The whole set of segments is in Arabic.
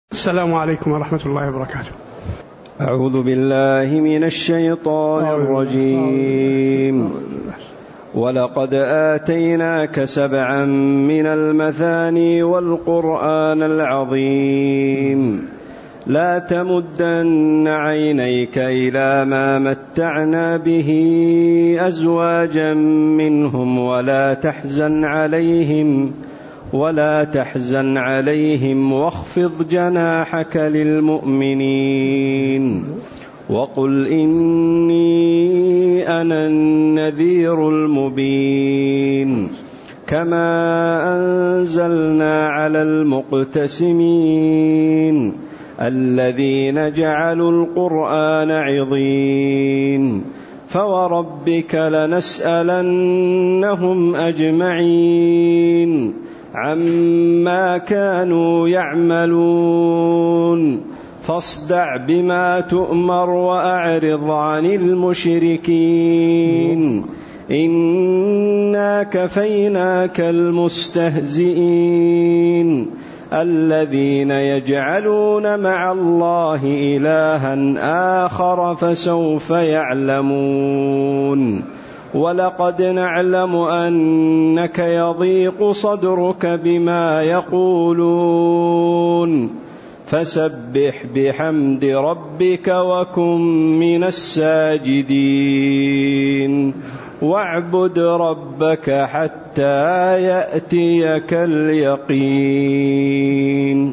السلام عليكم ورحمة الله وبركاته. أعوذ بالله من الشيطان الرجيم. ولقد آتيناك 7 من المثاني والقرآن العظيم لا تمدن عينيك إلى ما متعنا به أزواجا منهم ولا تحزن عليهم واخفض جناحك للمؤمنين وقل إني أنا النذير المبين كما أنزلنا على المقتسمين الذين جعلوا القرآن عضين فوربك لنسألنهم أجمعين عما كانوا يعملون فاصدع بما تؤمر وأعرض عن المشركين إنا كفيناك المستهزئين الذين يجعلون مع الله إلها آخر فسوف يعلمون ولقد نعلم أنك يضيق صدرك بما يقولون فسبح بحمد ربك وكن من الساجدين واعبد ربك حتى يأتيك اليقين.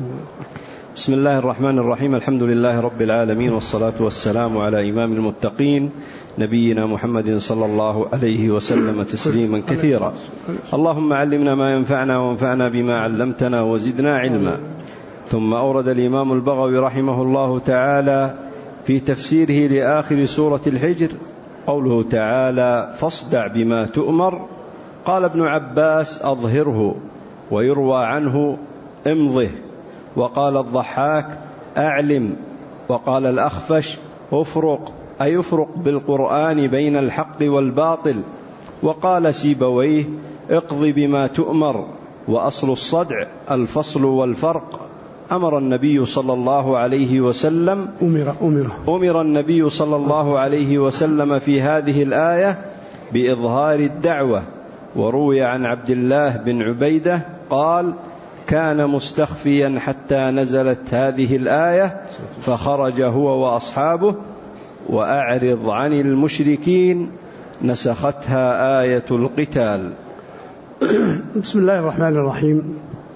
بسم الله الرحمن الرحيم. الحمد لله رب العالمين، والصلاة والسلام على إمام المتقين نبينا محمد صلى الله عليه وسلم تسليما كثيرا. اللهم علمنا ما ينفعنا وانفعنا بما علمتنا وزدنا علما. ثم أورد الإمام البغوي رحمه الله تعالى في تفسيره لآخر سورة الحجر قوله تعالى فاصدع بما تؤمر. قال ابن عباس أظهره، ويروى عنه امضه، وقال الضحاك أعلم، وقال الأخفش أفرق، أي يفرق بالقرآن بين الحق والباطل. وقال سيبويه اقض بما تؤمر، وأصل الصدع الفصل والفرق. أمر النبي صلى الله عليه وسلم أمر النبي صلى الله عليه وسلم في هذه الآية بإظهار الدعوة. وروي عن عبد الله بن عبيدة قال كان مستخفيا حتى نزلت هذه الآية فخرج هو وأصحابه وأعرض عن المشركين نسختها آية القتال. بسم الله الرحمن الرحيم.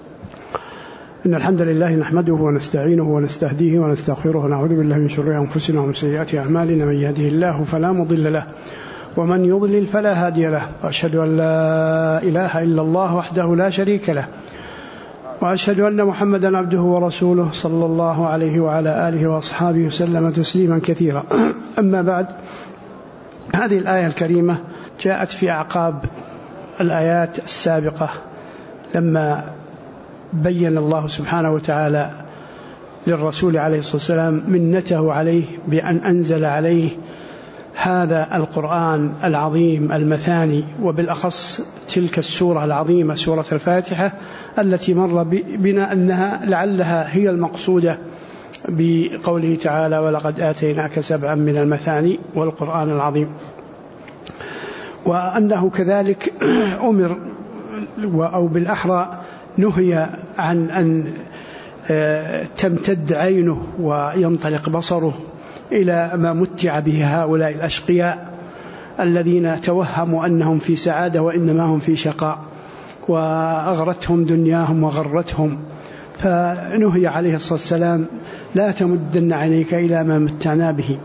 إن الحمد لله نحمده ونستعينه ونستهديه ونستغفره ونعوذ بالله من شرور أنفسنا ومن سيئات أعمالنا، من يهده الله فلا مضل له ومن يضلل فلا هادي له، وأشهد أن لا إله إلا الله وحده لا شريك له، وأشهد أن محمدا عبده ورسوله صلى الله عليه وعلى آله وأصحابه وسلم تسليما كثيرا. أما بعد، هذه الآية الكريمة جاءت في أعقاب الآيات السابقة لما بين الله سبحانه وتعالى للرسول عليه الصلاة والسلام منته عليه بأن أنزل عليه هذا القرآن العظيم المثاني، وبالأخص تلك السورة العظيمة سورة الفاتحة التي مر بنا أنها لعلها هي المقصودة بقوله تعالى ولقد آتيناك 7 من المثاني والقرآن العظيم. وأنه كذلك أمر أو بالأحرى نهي عن أن تمتد عينه وينطلق بصره إلى ما متع به هؤلاء الأشقياء الذين توهموا أنهم في سعادة وإنما هم في شقاء، وأغرتهم دنياهم وغرتهم. فنهي عليه الصلاة والسلام لا تمدن عينيك إلى ما متعنا به.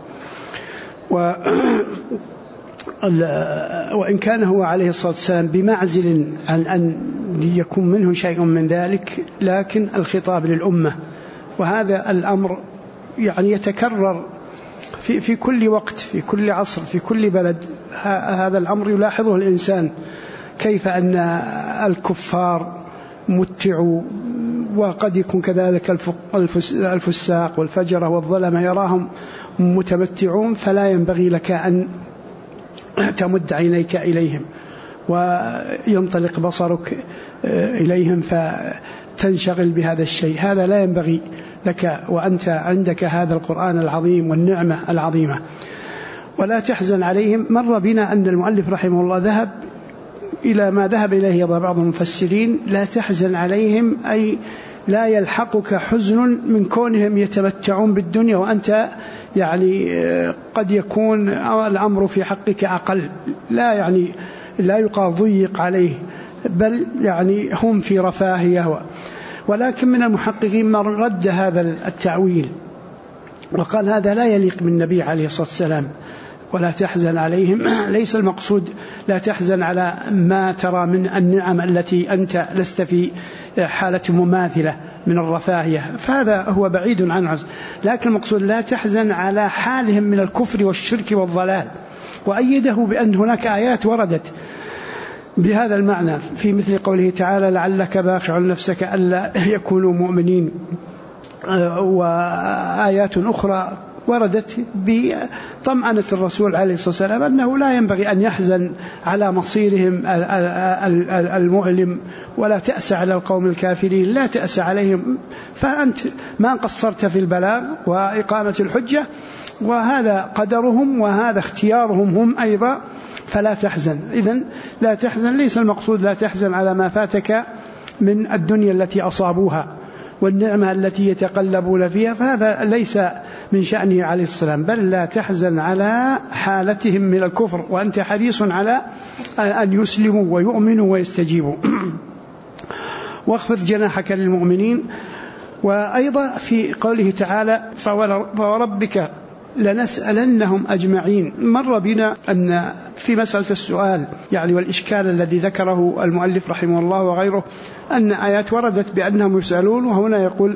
وإن كان هو عليه الصلاة والسلام بمعزل عن أن يكون منه شيء من ذلك، لكن الخطاب للأمة، وهذا الأمر يعني يتكرر في كل وقت، في كل عصر، في كل بلد. هذا الأمر يلاحظه الإنسان، كيف أن الكفار متعوا، وقد يكون كذلك الفساق والفجرة والظلمة يراهم متمتعون، فلا ينبغي لك أن تمد عينيك إليهم وينطلق بصرك إليهم فتنشغل بهذا الشيء. هذا لا ينبغي لك وأنت عندك هذا القرآن العظيم والنعمة العظيمة. ولا تحزن عليهم. مر بنا أن المؤلف رحمه الله ذهب إلى ما ذهب إليه بعض المفسرين: لا تحزن عليهم أي لا يلحقك حزن من كونهم يتمتعون بالدنيا وأنت يعني قد يكون الأمر في حقك أقل. لا يقال ضيق عليه، بل يعني هم في رفاهية. ولكن من المحققين من رد هذا التأويل وقال هذا لا يليق بالنبي عليه الصلاة والسلام. ولا تحزن عليهم ليس المقصود لا تحزن على ما ترى من النعم التي أنت لست في حالة مماثلة من الرفاهية، فهذا هو بعيد عنه، لكن المقصود لا تحزن على حالهم من الكفر والشرك والضلال. وأيده بأن هناك آيات وردت بهذا المعنى في مثل قوله تعالى: لعلك باخع نفسك ألا يكونوا مؤمنين. وآيات أخرى وردت بطمأنة الرسول عليه الصلاة والسلام أنه لا ينبغي أن يحزن على مصيرهم المؤلم، ولا تأس على القوم الكافرين، لا تأس عليهم، فأنت ما قصرت في البلاغ وإقامة الحجة، وهذا قدرهم وهذا اختيارهم هم أيضا، فلا تحزن. إذن لا تحزن ليس المقصود لا تحزن على ما فاتك من الدنيا التي أصابوها والنعمة التي يتقلبون فيها، فهذا ليس من شأنه عليه السلام، بل لا تحزن على حالتهم من الكفر وأنت حريص على أن يسلموا ويؤمنوا ويستجيبوا. واخفض جناحك للمؤمنين. وأيضا في قوله تعالى: فوربك لنسألنهم أجمعين. مر بنا أن في مسألة السؤال والإشكال الذي ذكره المؤلف رحمه الله وغيره أن آيات وردت بأنهم يسألون، وهنا يقول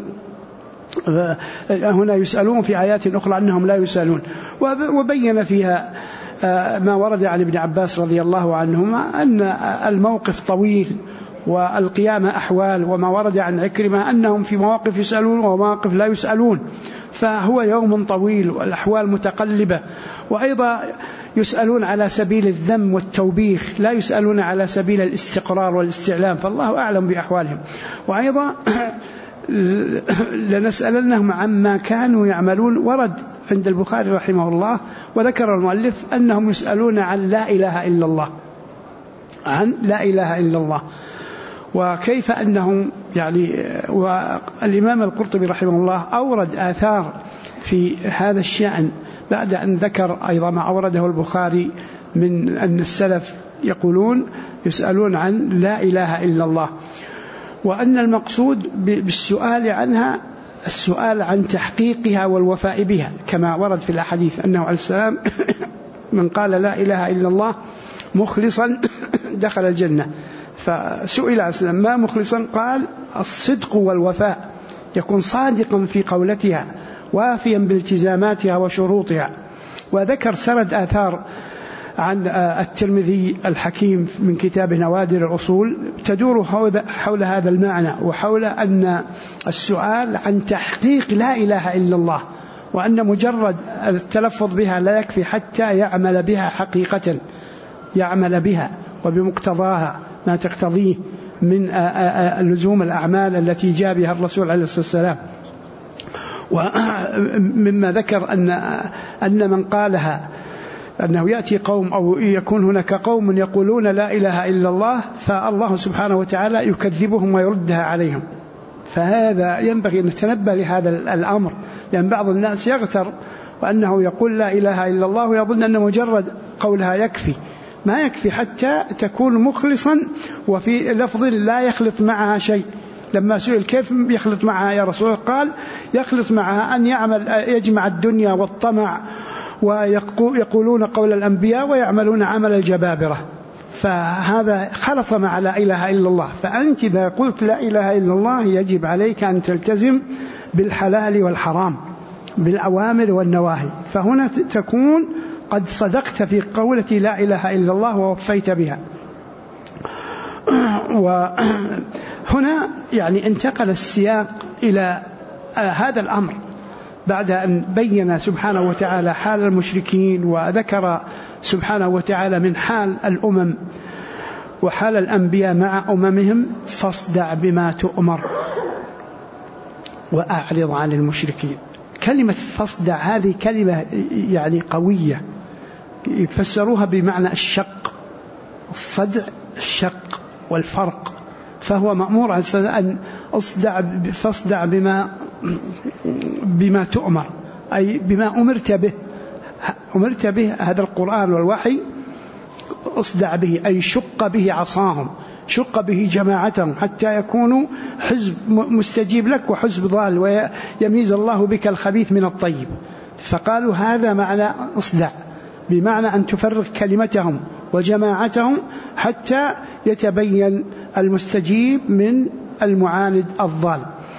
هنا يسألون في آيات أخرى أنهم لا يسألون، وبين فيها ما ورد عن ابن عباس رضي الله عنهما أن الموقف طويل والقيامة أحوال، وما ورد عن عكرمة أنهم في مواقف يسألون ومواقف لا يسألون، فهو يوم طويل والأحوال متقلبة. وأيضا يسألون على سبيل الذم والتوبيخ، لا يسألون على سبيل الاستقرار والاستعلام، فالله أعلم بأحوالهم. وأيضا لنسألنهم عما كانوا يعملون، ورد عند البخاري رحمه الله وذكر المؤلف أنهم يسألون عن لا إله إلا الله، عن لا إله إلا الله، وكيف أنهم والإمام القرطبي رحمه الله أورد آثار في هذا الشأن بعد أن ذكر أيضا ما أورده البخاري من أن السلف يقولون يسألون عن لا إله إلا الله، وأن المقصود بالسؤال عنها السؤال عن تحقيقها والوفاء بها، كما ورد في الأحاديث أنه عليه السلام من قال لا إله إلا الله مخلصا دخل الجنة. فسئل عليه السلام ما مخلصا؟ قال الصدق والوفاء، يكون صادقا في قولتها وافيا بالتزاماتها وشروطها. وذكر سرد آثار عن الترمذي الحكيم من كتاب نوادر الأصول تدور حول هذا المعنى، وحول أن السؤال عن تحقيق لا إله إلا الله، وأن مجرد التلفظ بها لا يكفي حتى يعمل بها حقيقة، يعمل بها وبمقتضاها ما تقتضيه من لزوم الأعمال التي جاء بها الرسول عليه الصلاة والسلام. ومما ذكر أن من قالها أنه يأتي قوم أو يكون هناك قوم يقولون لا إله إلا الله، فالله سبحانه وتعالى يكذبهم ويردها عليهم. فهذا ينبغي أن نتنبه لهذا الأمر، لأن بعض الناس يغتر وأنه يقول لا إله إلا الله ويظن أن مجرد قولها يكفي، ما يكفي حتى تكون مخلصا وفي لفظ لا يخلط معها شيء. لما سئل كيف يخلط معها يا رسول الله؟ قال يخلط معها أن يجمع الدنيا والطمع، ويقولون قول الأنبياء ويعملون عمل الجبابرة، فهذا خلط مع لا إله إلا الله. فأنت إذا قلت لا إله إلا الله يجب عليك أن تلتزم بالحلال والحرام، بالأوامر والنواهي، فهنا تكون قد صدقت في قولة لا إله إلا الله ووفيت بها. وهنا انتقل السياق إلى هذا الأمر بعد أن بين سبحانه وتعالى حال المشركين، وذكر سبحانه وتعالى من حال الأمم وحال الأنبياء مع أممهم: فاصدع بما تؤمر وأعرض عن المشركين. كلمة فاصدع هذه كلمة يعني قوية، يفسروها بمعنى الشق، الصدع الشق والفرق، فهو مأمور أن فاصدع بما تؤمر، أي بما أمرت به هذا القرآن والوحي، أصدع به أي شق به عصاهم، شق به جماعتهم حتى يكونوا حزب مستجيب لك وحزب ضال، ويميز الله بك الخبيث من الطيب. فقالوا هذا معنى أصدع، بمعنى أن تفرق كلمتهم وجماعتهم حتى يتبين المستجيب من المعاند الضال.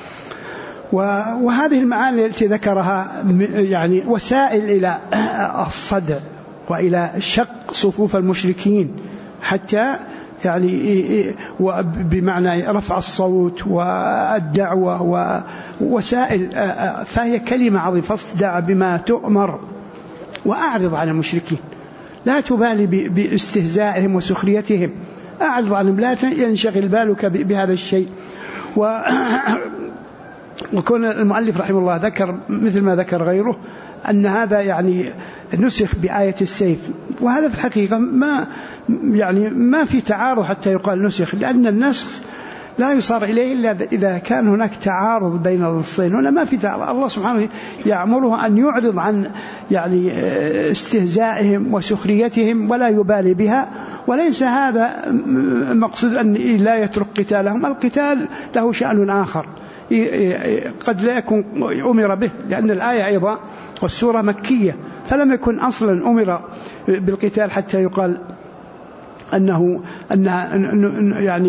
وهذه المعاني التي ذكرها يعني وسائل إلى الصدع وإلى شق صفوف المشركين، حتى يعني بمعنى رفع الصوت والدعوة ووسائل، فهي كلمة عظيمة. فاصدع بما تؤمر وأعرض عن المشركين، لا تبالي باستهزائهم وسخريتهم، أعرض عنهم، لا ينشغل بالك بهذا الشيء. وكون المؤلف رحمه الله ذكر مثل ما ذكر غيره أن هذا يعني نسخ بآية السيف، وهذا في الحقيقة ما في تعارض حتى يقال نسخ، لأن النسخ لا يصار إليه إلا إذا كان هناك تعارض بين النصين. هنا ما في تعارض، الله سبحانه يأمره أن يعرض عن يعني استهزائهم وسخريتهم ولا يبالي بها، وليس هذا مقصود أن لا يترك قتالهم، القتال له شأن آخر قد لا يكون أمر به، لأن الآية أيضا والسورة مكية، فلم يكن أصلا أمر بالقتال حتى يقال أنها يعني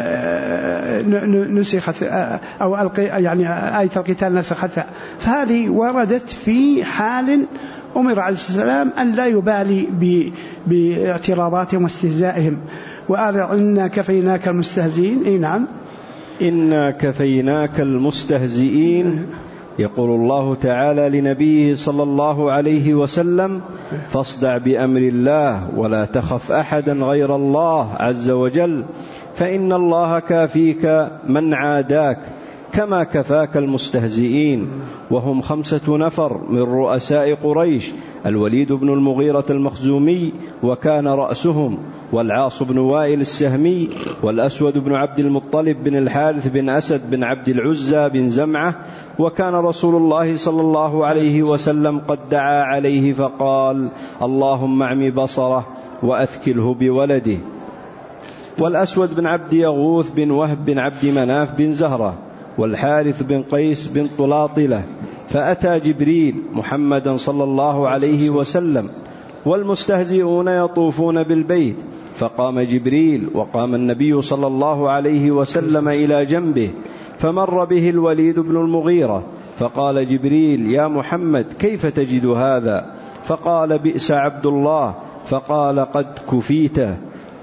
نسخت أو يعني آية القتال نسختها. فهذه وردت في حال أمر عليه السلام أن لا يبالي باعتراضاتهم واستهزائهم. وإنا كفيناك المستهزئين. نعم، إنا كفيناك المستهزئين. يقول الله تعالى لنبيه صلى الله عليه وسلم: فاصدع بأمر الله ولا تخف أحدا غير الله عز وجل، فإن الله كافيك من عاداك كما كفاك المستهزئين. وهم 5 نفر من رؤساء قريش: الوليد بن المغيرة المخزومي وكان رأسهم، والعاص بن وائل السهمي، والأسود بن عبد المطلب بن الحارث بن أسد بن عبد العزى بن زمعة. وكان رسول الله صلى الله عليه وسلم قد دعا عليه فقال: اللهم اعم بصره وأثكله بولده. والأسود بن عبد يغوث بن وهب بن عبد مناف بن زهرة، والحارث بن قيس بن طلاطلة. فأتى جبريل محمدا صلى الله عليه وسلم والمستهزئون يطوفون بالبيت، فقام جبريل وقام النبي صلى الله عليه وسلم إلى جنبه، فمر به الوليد بن المغيرة، فقال جبريل: يا محمد كيف تجد هذا؟ فقال: بئس عبد الله. فقال: قد كفيته.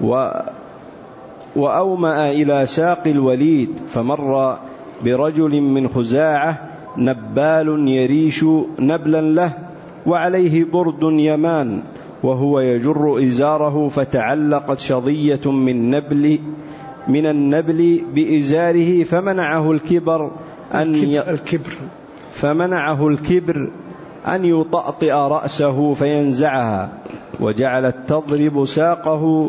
وأومأ إلى ساق الوليد، فمر برجل من خزاعة نبال يريش نبلا له، وعليه برد يمان، وهو يجر إزاره، فتعلقت شظية من النبل بإزاره، فمنعه الكبر أن يطأطئ رأسه فينزعها، وجعلت تضرب ساقه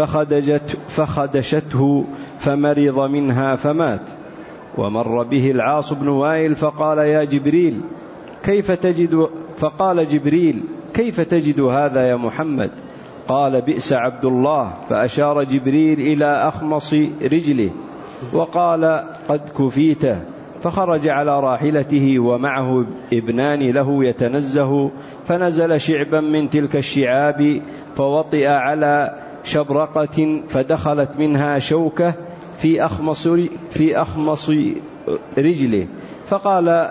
فخدشته فمرض منها فمات. ومر به العاص بن وائل، فقال: يا جبريل فقال جبريل: كيف تجد هذا يا محمد؟ قال: بئس عبد الله. فأشار جبريل إلى أخمص رجله وقال: قد كفيته. فخرج على راحلته ومعه ابنان له يتنزه، فنزل شعبا من تلك الشعاب، فوطئ على شبرقة، فدخلت منها شوكة في أخمص رجله، فقال: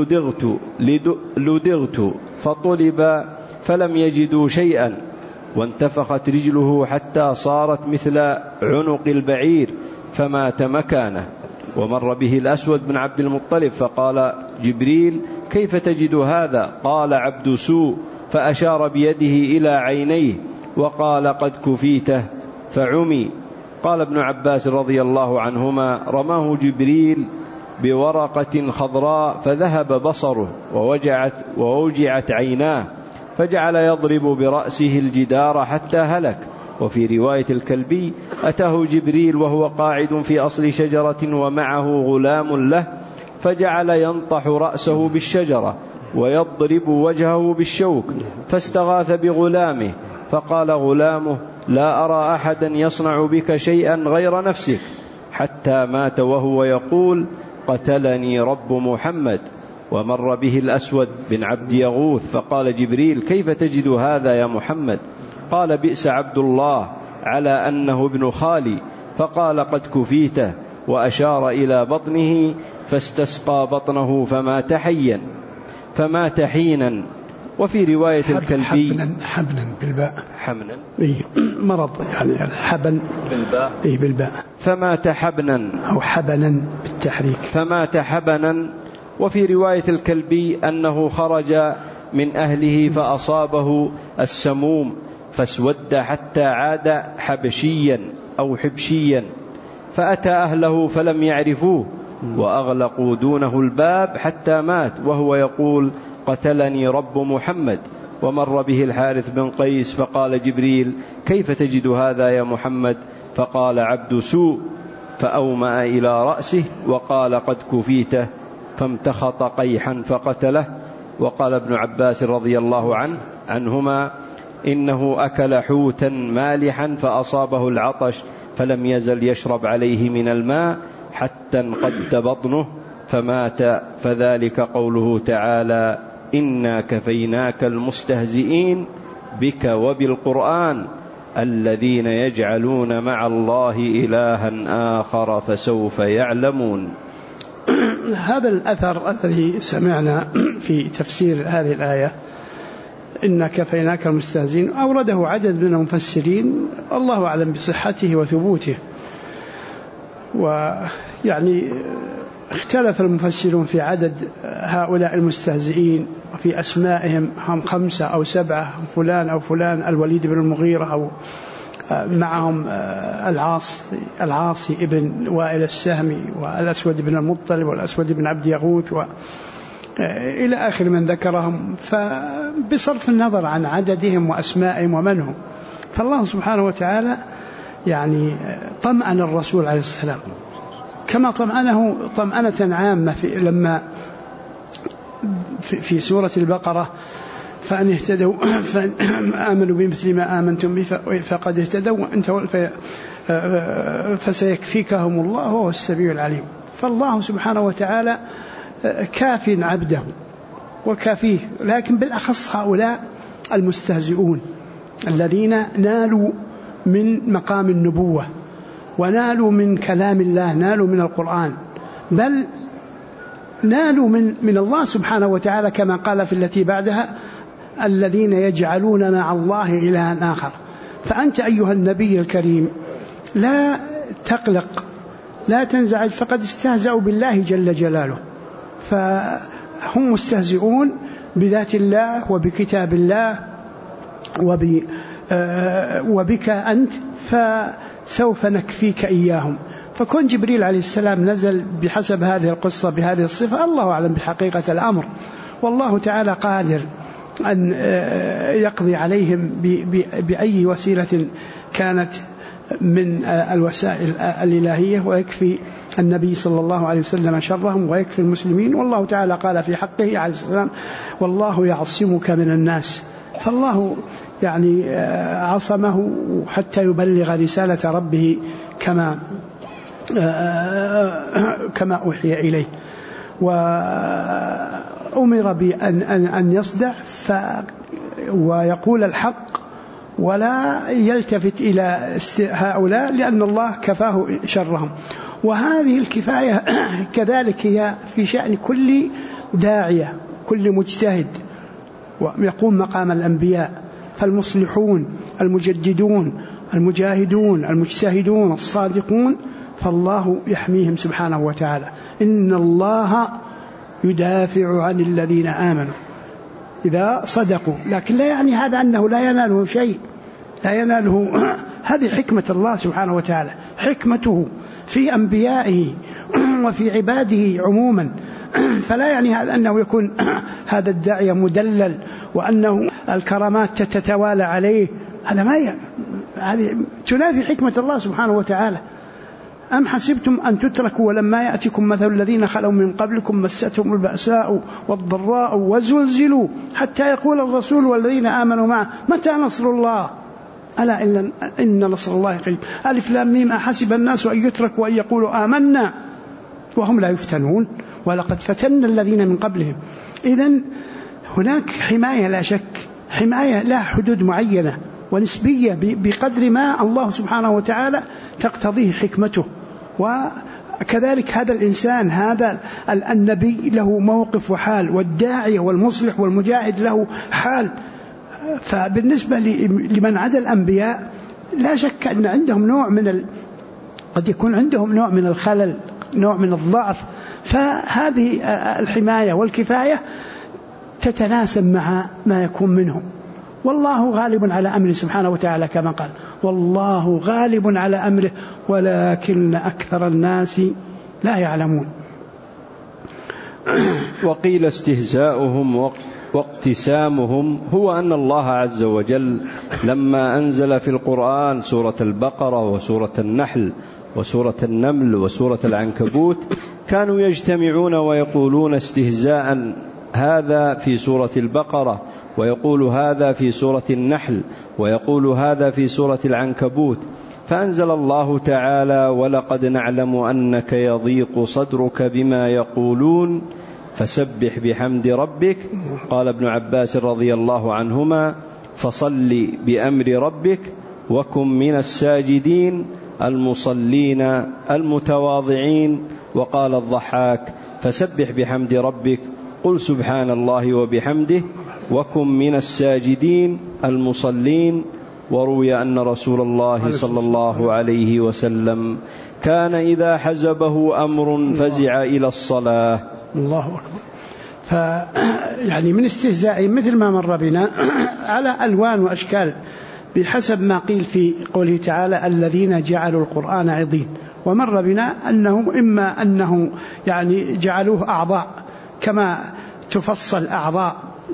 لدغت، فطلب فلم يجدوا شيئا، وانتفخت رجله حتى صارت مثل عنق البعير، فمات مكانه. ومر به الأسود بن عبد المطلب، فقال جبريل: كيف تجد هذا؟ قال: عبد سوء. فأشار بيده إلى عينيه وقال: قد كفيته، فعمي. قال ابن عباس رضي الله عنهما: رماه جبريل بورقة خضراء فذهب بصره ووجعت عيناه، فجعل يضرب برأسه الجدار حتى هلك. وفي رواية الكلبي: أتاه جبريل وهو قاعد في أصل شجرة ومعه غلام له، فجعل ينطح رأسه بالشجرة ويضرب وجهه بالشوك، فاستغاث بغلامه، فقال غلامه: لا أرى أحدا يصنع بك شيئا غير نفسك، حتى مات وهو يقول: قتلني رب محمد. ومر به الأسود بن عبد يغوث، فقال جبريل: كيف تجد هذا يا محمد؟ قال: بئس عبد الله، على أنه ابن خالي. فقال: قد كفيته، وأشار إلى بطنه، فاستسقى بطنه فمات حينا. وفي رواية الكلبي: حبنا بالباء، حمنا مرض يعني حبن بالباء، بالباء، فمات حبنا أو حبنا بالتحريك، فمات حبنا. وفي رواية الكلبي أنه خرج من أهله فأصابه السموم فاسود حتى عاد حبشيا أو حبشيا، فأتى أهله فلم يعرفوه وأغلقوا دونه الباب حتى مات وهو يقول: قتلني رب محمد. ومر به الحارث بن قيس، فقال جبريل: كيف تجد هذا يا محمد؟ فقال: عبد سوء، فأومأ إلى رأسه وقال: قد كفيته، فامتخط قيحا فقتله. وقال ابن عباس رضي الله عنهما: إنه أكل حوتا مالحا فأصابه العطش، فلم يزل يشرب عليه من الماء حتى انقد بطنه فمات. فذلك قوله تعالى: إنا كفيناك المستهزئين بك وبالقرآن الذين يجعلون مع الله إلها آخر فسوف يعلمون. هذا الأثر الذي سمعنا في تفسير هذه الآية إنا كفيناك المستهزئين أورده عدد من المفسرين، الله أعلم بصحته وثبوته، ويعني اختلف المفسرون في عدد هؤلاء المستهزئين وفي أسمائهم، هم 5 أو 7، فلان أو فلان، الوليد بن المغيرة، أو معهم العاصي ابن وائل السهمي، والأسود بن المطلب، والأسود بن عبد يغوث، إلى آخر من ذكرهم. فبصرف النظر عن عددهم وأسمائهم ومنهم، فالله سبحانه وتعالى يعني طمأن الرسول عليه السلام كما طمأنه طمأنة عامة لما في سورة البقرة: فأن اهتدوا فآمنوا بمثل ما آمنتم به فقد اهتدوا فسيكفيكهم الله وهو السميع العليم. فالله سبحانه وتعالى كاف عبده وكافيه، لكن بالأخص هؤلاء المستهزئون الذين نالوا من مقام النبوة ونالوا من كلام الله، نالوا من القرآن، بل نالوا من الله سبحانه وتعالى كما قال في التي بعدها: الذين يجعلون مع الله إلها آخر. فأنت أيها النبي الكريم لا تقلق، لا تنزعج، فقد استهزأوا بالله جل جلاله، فهم مستهزئون بذات الله وبكتاب الله وبك أنت، فسوف نكفيك إياهم. فكون جبريل عليه السلام نزل بحسب هذه القصة بهذه الصفة، الله أعلم بحقيقة الأمر، والله تعالى قادر أن يقضي عليهم بأي وسيلة كانت من الوسائل الإلهية، ويكفي النبي صلى الله عليه وسلم شرهم ويكفي المسلمين. والله تعالى قال في حقه عليه السلام: والله يعصمك من الناس. فالله يعني عصمه حتى يبلغ رسالة ربه كما أوحي إليه، وأمر بأن يصدع ويقول الحق ولا يلتفت إلى هؤلاء، لأن الله كفاه شرهم. وهذه الكفاية كذلك هي في شأن كل داعية، كل مجتهد ويقوم مقام الأنبياء، فالمصلحون المجددون المجاهدون المجتهدون الصادقون، فالله يحميهم سبحانه وتعالى. إن الله يدافع عن الذين آمنوا إذا صدقوا، لكن لا يعني هذا أنه لا يناله شيء، لا يناله. هذه حكمة الله سبحانه وتعالى، حكمته في أنبيائه وفي عباده عموما. فلا يعني هذا أنه يكون هذا الداعية مدلل وأنه الكرامات تتوالى عليه، هذا ما هذه تنافي حكمة الله سبحانه وتعالى. أم حسبتم أن تتركوا ولما يأتكم مثل الذين خلوا من قبلكم مستهم البأساء والضراء وزلزلوا حتى يقول الرسول والذين آمنوا معه متى نصر الله ألا إن نصر الله قريب. ألف لام ميم أحسب الناس أن يتركوا أن يقولوا آمنا وهم لا يفتنون ولقد فتنا الذين من قبلهم. إذن هناك حماية لا شك، حماية لا حدود معينة ونسبية بقدر ما الله سبحانه وتعالى تقتضيه حكمته. وكذلك هذا الإنسان، هذا النبي له موقف وحال، والداعية والمصلح والمجاهد له حال. فبالنسبة لمن عدا الأنبياء لا شك أن عندهم نوع قد يكون عندهم نوع من الخلل، نوع من الضعف. فهذه الحماية والكفاية تتناسب مع ما يكون منهم. والله غالب على أمره سبحانه وتعالى كما قال والله غالب على أمره ولكن أكثر الناس لا يعلمون. وقيل استهزاؤهم واقتسامهم هو أن الله عز وجل لما أنزل في القرآن سورة البقرة وسورة النحل وسورة النمل وسورة العنكبوت كانوا يجتمعون ويقولون استهزاء هذا في سورة البقرة، ويقول هذا في سورة النحل، ويقول هذا في سورة العنكبوت. فأنزل الله تعالى ولقد نعلم أنك يضيق صدرك بما يقولون فسبح بحمد ربك. قال ابن عباس رضي الله عنهما فصل بأمر ربك وكن من الساجدين المصلين المتواضعين. وقال الضحاك فسبح بحمد ربك قل سبحان الله وبحمده وكن من الساجدين المصلين. وروي أن رسول الله صلى الله عليه وسلم كان إذا حزبه أمر فزع إلى الصلاة. الله أكبر. يعني من استهزاء مثل ما مر بنا على ألوان وأشكال بحسب ما قيل في قوله تعالى الذين جعلوا القرآن عضين. ومر بنا أنهم إما أنه يعني جعلوه أعضاء كما تفصل أعضاء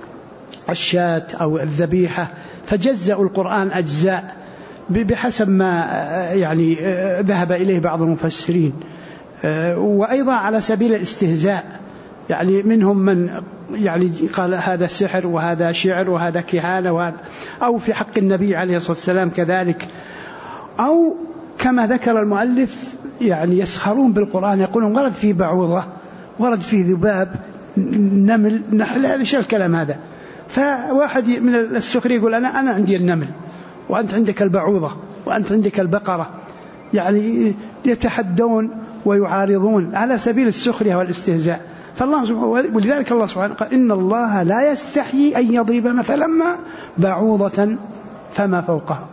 الشاة أو الذبيحة، فجزأوا القرآن أجزاء بحسب ما يعني ذهب إليه بعض المفسرين. وأيضا على سبيل الاستهزاء، يعني منهم من يعني قال هذا سحر وهذا شعر وهذا كهانة وهذا، أو في حق النبي عليه الصلاة والسلام كذلك، أو كما ذكر المؤلف يعني يسخرون بالقرآن، يقولون ورد فيه بعوضة، ورد فيه ذباب، نمل، نحل، هذا شو الكلام هذا؟ فواحد من السخري يقول أنا عندي النمل وأنت عندك البعوضة وأنت عندك البقرة، يعني يتحدون ويعارضون على سبيل السخرية والاستهزاء. فالله سبحانه، ولذلك الله سبحانه قال إن الله لا يستحيي أن يضرب مثلا ما بعوضة فما فوقها.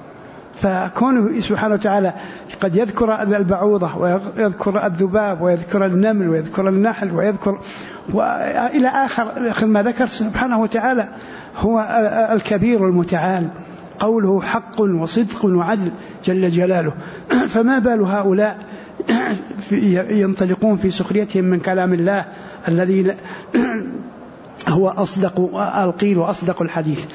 فكونه سبحانه وتعالى قد يذكر البعوضة ويذكر الذباب ويذكر النمل ويذكر النحل ويذكر وإلى آخر ما ذكر سبحانه وتعالى، هو الكبير المتعال، قوله حق وصدق وعدل جل جلاله. فما بال هؤلاء ينطلقون في سخريتهم من كلام الله الذي هو أصدق القيل وأصدق الحديث.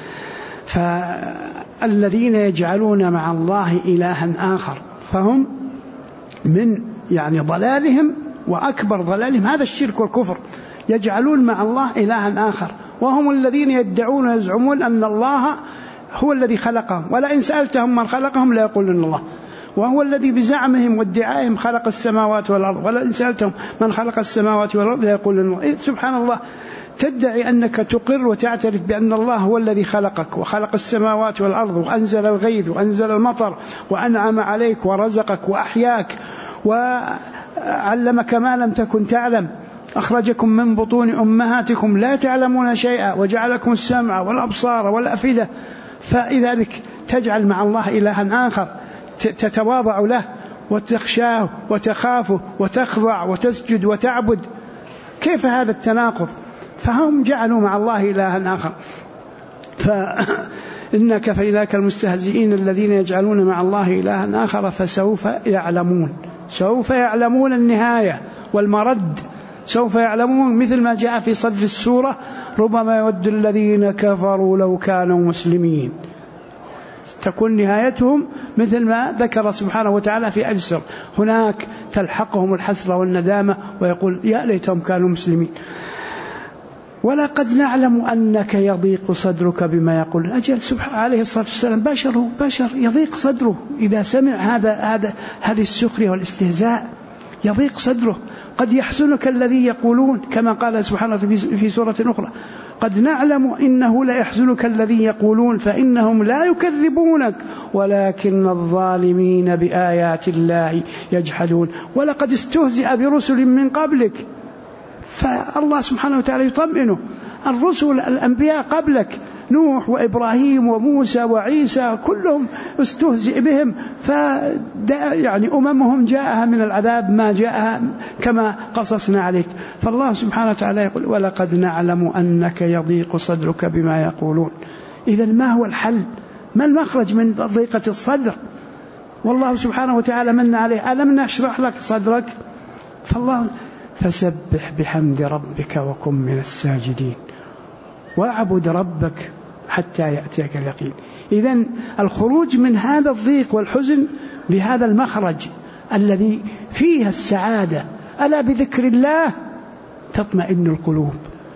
فالذين يجعلون مع الله إلها آخر فهم من يعني ضلالهم وأكبر ضلالهم هذا الشرك والكفر، يجعلون مع الله إلها آخر، وهم الذين يدعون ويزعمون أن الله هو الذي خلقهم، ولئن سألتهم من خلقهم لا يقولون الله، وهو الذي بزعمهم وادعائهم خلق السماوات والأرض، ولئن سألتهم من خلق السماوات والأرض لا يقولون الله. سبحان الله، تدعي أنك تقر وتعترف بأن الله هو الذي خلقك وخلق السماوات والأرض وأنزل الغيث وأنزل المطر وأنعم عليك ورزقك وأحياك وعلمك ما لم تكن تعلم، أخرجكم من بطون أمهاتكم لا تعلمون شيئا وجعلكم السمع والأبصار والأفئدة. فإذا بك تجعل مع الله إلها آخر تتواضع له وتخشاه وتخافه وتخضع وتسجد وتعبد، كيف هذا التناقض؟ فهم جعلوا مع الله إلها آخر. فإنا كفيناك المستهزئين الذين يجعلون مع الله إلها آخر فسوف يعلمون، سوف يعلمون النهاية والمرد سوف يعلمون، مثل ما جاء في صدر السورة: ربما يود الذين كفروا لو كانوا مسلمين. تكون نهايتهم مثل ما ذكر سبحانه وتعالى في السورة، هناك تلحقهم الحسرة والندامة ويقول يا ليتهم كانوا مسلمين. ولقد نعلم أنك يضيق صدرك بما يقول. أجل سبحانه عليه الصلاة والسلام بشر يضيق صدره إذا سمع هذه السخرية والاستهزاء، يضيق صدره. قد يحزنك الذي يقولون، كما قال سبحانه في سورة أخرى: قد نعلم إنه لا يحزنك الذي يقولون فإنهم لا يكذبونك ولكن الظالمين بآيات الله يجحدون ولقد استهزئ برسل من قبلك. فالله سبحانه وتعالى يطمئنه: الرسل الأنبياء قبلك نوح وإبراهيم وموسى وعيسى كلهم استهزئ بهم، يعني أممهم جاءها من العذاب ما جاءها كما قصصنا عليك. فالله سبحانه وتعالى يقول: ولقد نعلم أنك يضيق صدرك بما يقولون. إذن ما هو الحل؟ ما المخرج من ضيقة الصدر؟ والله سبحانه وتعالى من عليه: ألم نشرح لك صدرك؟ فسبح بحمد ربك وكن من الساجدين واعبد ربك حتى يأتيك اليقين. إذن الخروج من هذا الضيق والحزن بهذا المخرج الذي فيها السعادة. ألا بذكر الله تطمئن القلوب.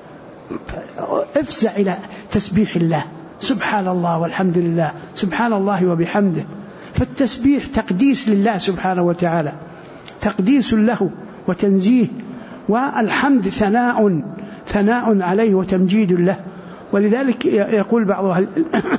افزع إلى تسبيح الله، سبحان الله والحمد لله، سبحان الله وبحمده. فالتسبيح تقديس لله سبحانه وتعالى، تقديس له وتنزيه، والحمد ثناء عليه وتمجيد له. ولذلك يقول بعض أهل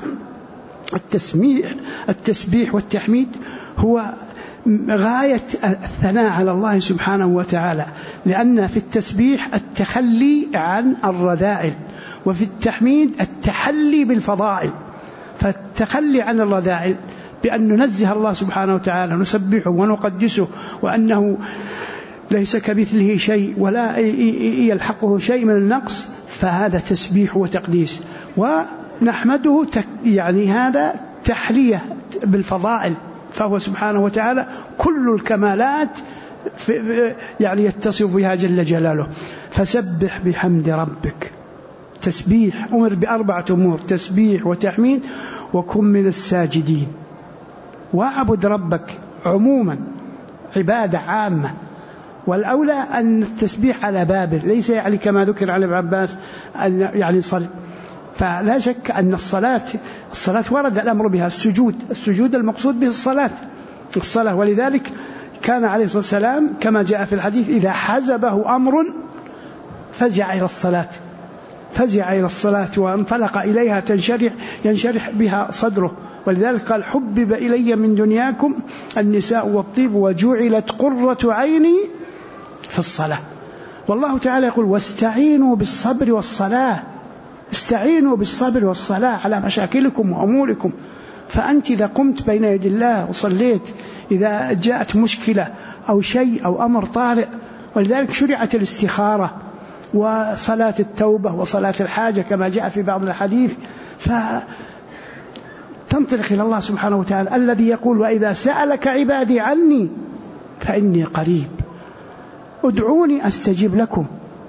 التسبيح والتحميد هو غاية الثناء على الله سبحانه وتعالى، لأن في التسبيح التخلي عن الرذائل، وفي التحميد التحلي بالفضائل. فالتخلي عن الرذائل بأن ننزه الله سبحانه وتعالى، نسبحه ونقدسه، وأنه ليس كمثله شيء ولا يلحقه شيء من النقص، فهذا تسبيح وتقديس. ونحمده يعني هذا تحلية بالفضائل، فهو سبحانه وتعالى كل الكمالات يعني يتصف بها جل جلاله. فسبح بحمد ربك. تسبيح أمر بأربعة أمور: تسبيح وتحميد وكن من الساجدين. واعبد ربك عموما عبادة عامة، والأولى أن التسبيح على بابه، ليس يعني كما ذكر عن ابن عباس أن يعني صلي. فلا شك أن الصلاة ورد الأمر بها. السجود المقصود به الصلاة. ولذلك كان عليه الصلاة والسلام كما جاء في الحديث: إذا حزبه أمر فزع إلى الصلاة وانطلق إليها ينشرح بها صدره. ولذلك قال: حبب إلي من دنياكم النساء والطيب وجعلت قرة عيني في الصلاة. والله تعالى يقول: واستعينوا بالصبر والصلاة. استعينوا بالصبر والصلاة على مشاكلكم وأموركم. فأنت إذا قمت بين يدي الله وصليت، إذا جاءت مشكلة أو شيء أو أمر طارئ، ولذلك شرعت الاستخارة وصلاة التوبة وصلاة الحاجة كما جاء في بعض الحديث. فتنطلق إلى الله سبحانه وتعالى الذي يقول: وإذا سألك عبادي عني فإني قريب ادعوني أستجب لكم.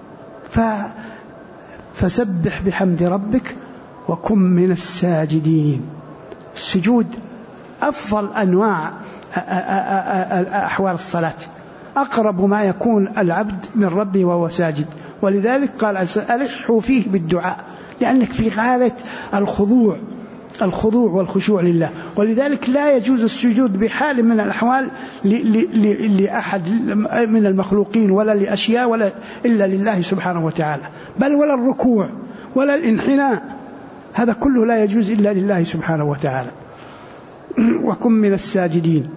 فسبح بحمد ربك وكن من الساجدين. السجود أفضل أنواع أحوال الصلاة، أقرب ما يكون العبد من ربه وهو ساجد. ولذلك قال: ألحوا فيه بالدعاء، لأنك في غاية الخضوع والخشوع لله. ولذلك لا يجوز السجود بحال من الأحوال لأحد من المخلوقين ولا لأشياء إلا لله سبحانه وتعالى، بل ولا الركوع ولا الانحناء، هذا كله لا يجوز إلا لله سبحانه وتعالى. وكن من الساجدين.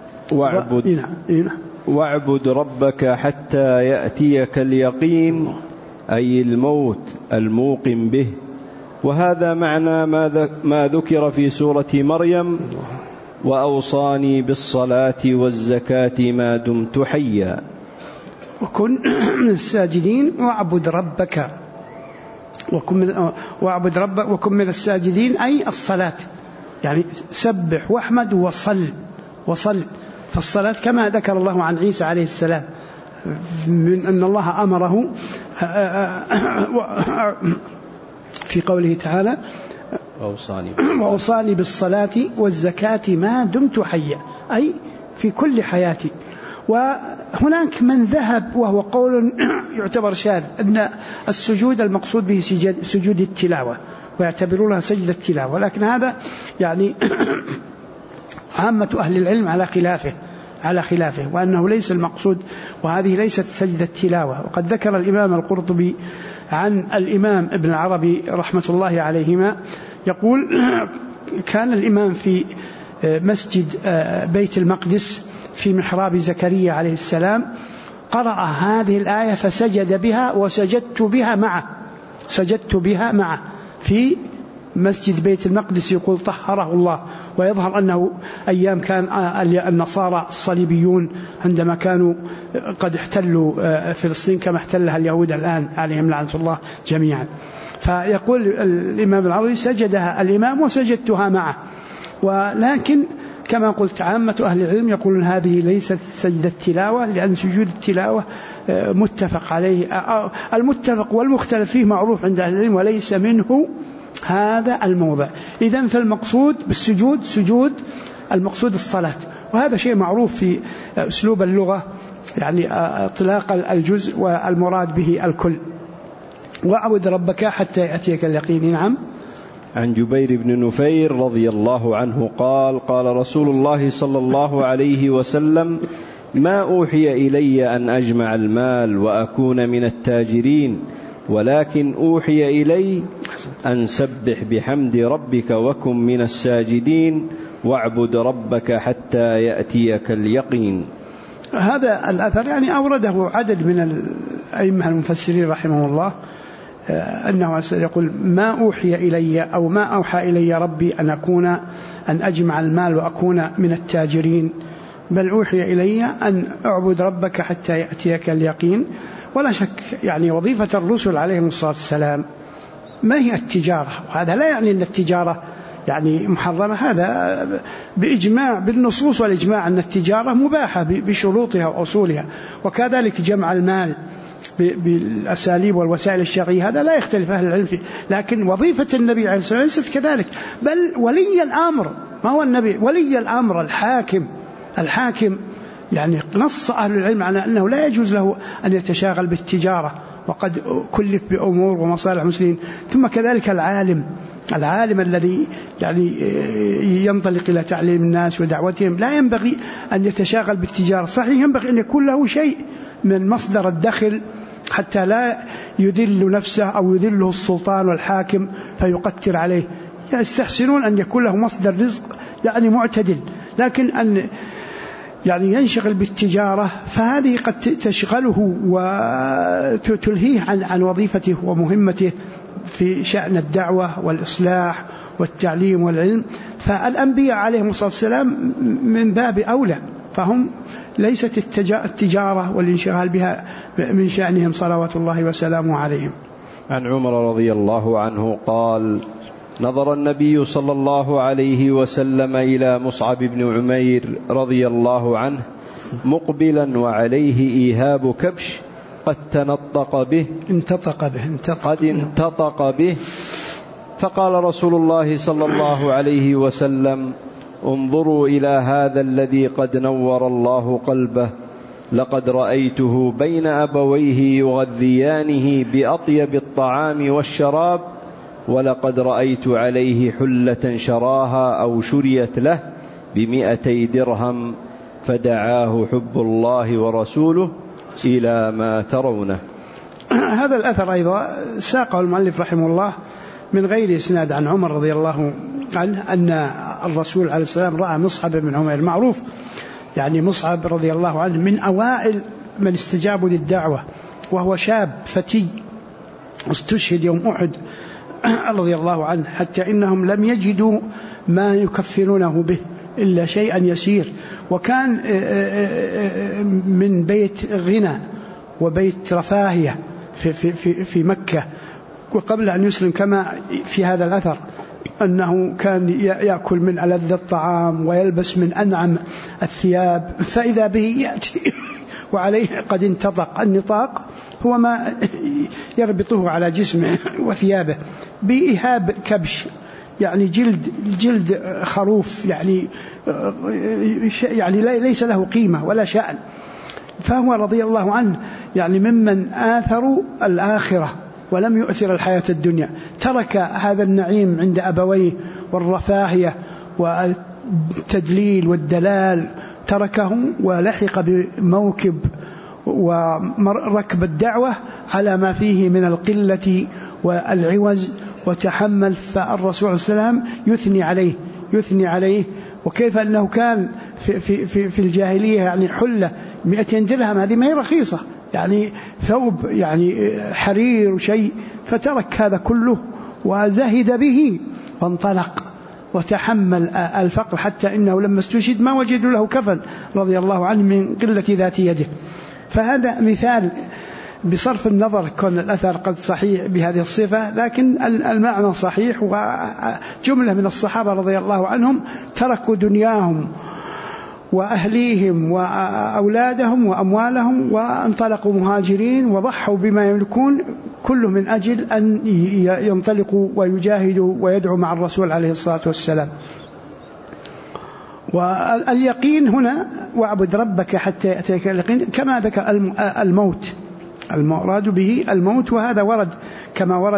واعبد ربك حتى يأتيك اليقين، أي الموت الموقن به. وهذا معنى ما ذكر في سورة مريم: وأوصاني بالصلاة والزكاة ما دمت حيا. وكن من الساجدين واعبد ربك وكن من الساجدين، أي الصلاة، يعني سبح واحمد وصل. فالصلاة كما ذكر الله عن عيسى عليه السلام: من أن الله أمره في قوله تعالى وأوصاني بالصلاة والزكاة ما دمت حيا، أي في كل حياتي. وهناك من ذهب وهو قول يعتبر شاذ أن السجود المقصود به سجود التلاوة ويعتبرونها سجدة التلاوة، لكن هذا يعني عامة أهل العلم على خلافه وأنه ليس المقصود، وهذه ليست سجدة التلاوة. وقد ذكر الإمام القرطبي عن الإمام ابن العربي رحمة الله عليهما يقول كان الإمام في مسجد بيت المقدس في محراب زكريا عليه السلام، قرأ هذه الآية فسجد بها وسجدت بها معه في مسجد بيت المقدس. يقول طهره الله، ويظهر أنه أيام كان النصارى الصليبيون عندما كانوا قد احتلوا فلسطين كما احتلها اليهود الآن عليهم لعنة الله جميعا. فيقول الإمام العربي سجدها الإمام وسجدتها معه. ولكن كما قلت عامة أهل العلم يقولون هذه ليست سجدة التلاوة، لأن سجود التلاوة متفق عليه، المتفق والمختلف فيه معروف عند أهل العلم وليس منه هذا الموضع. إذن فالمقصود بالسجود سجود المقصود الصلاة، وهذا شيء معروف في أسلوب اللغة، يعني اطلاق الجزء والمراد به الكل. واعبد ربك حتى يأتيك اليقين. نعم. عن جبير بن نفير رضي الله عنه قال قال رسول الله صلى الله عليه وسلم ما أوحي إلي أن أجمع المال وأكون من التاجرين، ولكن أوحي إلي أن سبح بحمد ربك وكن من الساجدين واعبد ربك حتى يأتيك اليقين. هذا الأثر يعني أورده عدد من الأئمة المفسرين رحمه الله، أنه يقول ما أوحي إلي أو ما أوحى إلي ربي أن أجمع المال وأكون من التاجرين، بل أوحي إلي أن أعبد ربك حتى يأتيك اليقين. ولا شك يعني وظيفة الرسل عليهم الصلاة والسلام ما هي التجارة، وهذا لا يعني أن التجارة يعني محرمة، هذا بإجماع بالنصوص والإجماع أن التجارة مباحة بشروطها وأصولها، وكذلك جمع المال بالأساليب والوسائل الشرعية هذا لا يختلف أهل العلم فيه. لكن وظيفة النبي عليه الصلاة والسلام ليست كذلك، بل ولي الأمر، ما هو النبي، ولي الأمر الحاكم يعني نص أهل العلم على أنه لا يجوز له أن يتشاغل بالتجارة، وقد كلف بأمور ومصالح المسلمين. ثم كذلك العالم الذي يعني ينطلق إلى تعليم الناس ودعوتهم لا ينبغي أن يتشاغل بالتجارة. صحيح ينبغي أن يكون له شيء من مصدر الدخل حتى لا يذل نفسه أو يذله السلطان والحاكم فيقتر عليه، يستحسنون أن يكون له مصدر رزق يعني معتدل. لكن أن يعني ينشغل بالتجارة فهذه قد تشغله وتلهيه عن وظيفته ومهمته في شأن الدعوة والإصلاح والتعليم والعلم. فالأنبياء عليهم الصلاة والسلام من باب أولى، فهم ليست التجارة والانشغال بها من شأنهم صلوات الله وسلامه عليهم. عن عمر رضي الله عنه قال نظر النبي صلى الله عليه وسلم إلى مصعب بن عمير رضي الله عنه مقبلا وعليه إيهاب كبش قد انتطق به فقال رسول الله صلى الله عليه وسلم انظروا إلى هذا الذي قد نور الله قلبه، لقد رأيته بين أبويه يغذيانه بأطيب الطعام والشراب، ولقد رأيت عليه حلة شراها أو شريت له ب200 درهم، فدعاه حب الله ورسوله إلى ما ترونه. هذا الأثر أيضا ساقه المؤلف رحمه الله من غير إسناد عن عمر رضي الله عنه أن الرسول عليه السلام رأى مصعب بن عمير. معروف يعني مصعب رضي الله عنه من أوائل من استجابوا للدعوة، وهو شاب فتي استشهد يوم أحد رضي الله عنه، حتى إنهم لم يجدوا ما يكفنونه به إلا شيئا يسير، وكان من بيت غنى وبيت رفاهية في مكة. وقبل أن يسلم كما في هذا الأثر أنه كان يأكل من ألذ الطعام ويلبس من أنعم الثياب، فإذا به يأتي وعليه قد انتطق. النطاق هو ما يربطه على جسمه وثيابه بإهاب كبش، يعني جلد خروف، يعني ليس له قيمة ولا شأن. فهو رضي الله عنه يعني ممن آثروا الآخرة ولم يؤثر الحياة الدنيا، ترك هذا النعيم عند أبويه والرفاهية والتدليل والدلال، تركه ولحق بموكب وركب الدعوة على ما فيه من القلة والعوز وتحمل. فالرسول صلى الله عليه وسلم يثني عليه وكيف أنه كان في الجاهلية يعني حلة 200 درهم، هذه ما هي رخيصة، يعني ثوب يعني حرير وشيء، فترك هذا كله وزهد به وانطلق وتحمل الفقر، حتى إنه لما استشهد ما وجدوا له كفن رضي الله عنه من قلة ذات يده. فهذا مثال بصرف النظر كون الأثر قد صحيح بهذه الصفة، لكن المعنى صحيح. وجملة من الصحابة رضي الله عنهم تركوا دنياهم وأهليهم وأولادهم وأموالهم وانطلقوا مهاجرين وضحوا بما يملكون كله من أجل أن ينطلقوا ويجاهدوا ويدعوا مع الرسول عليه الصلاة والسلام. واليقين هنا واعبد ربك حتى يأتيك اليقين، كما ذكر الموت، المراد به الموت، وهذا ورد كما ورد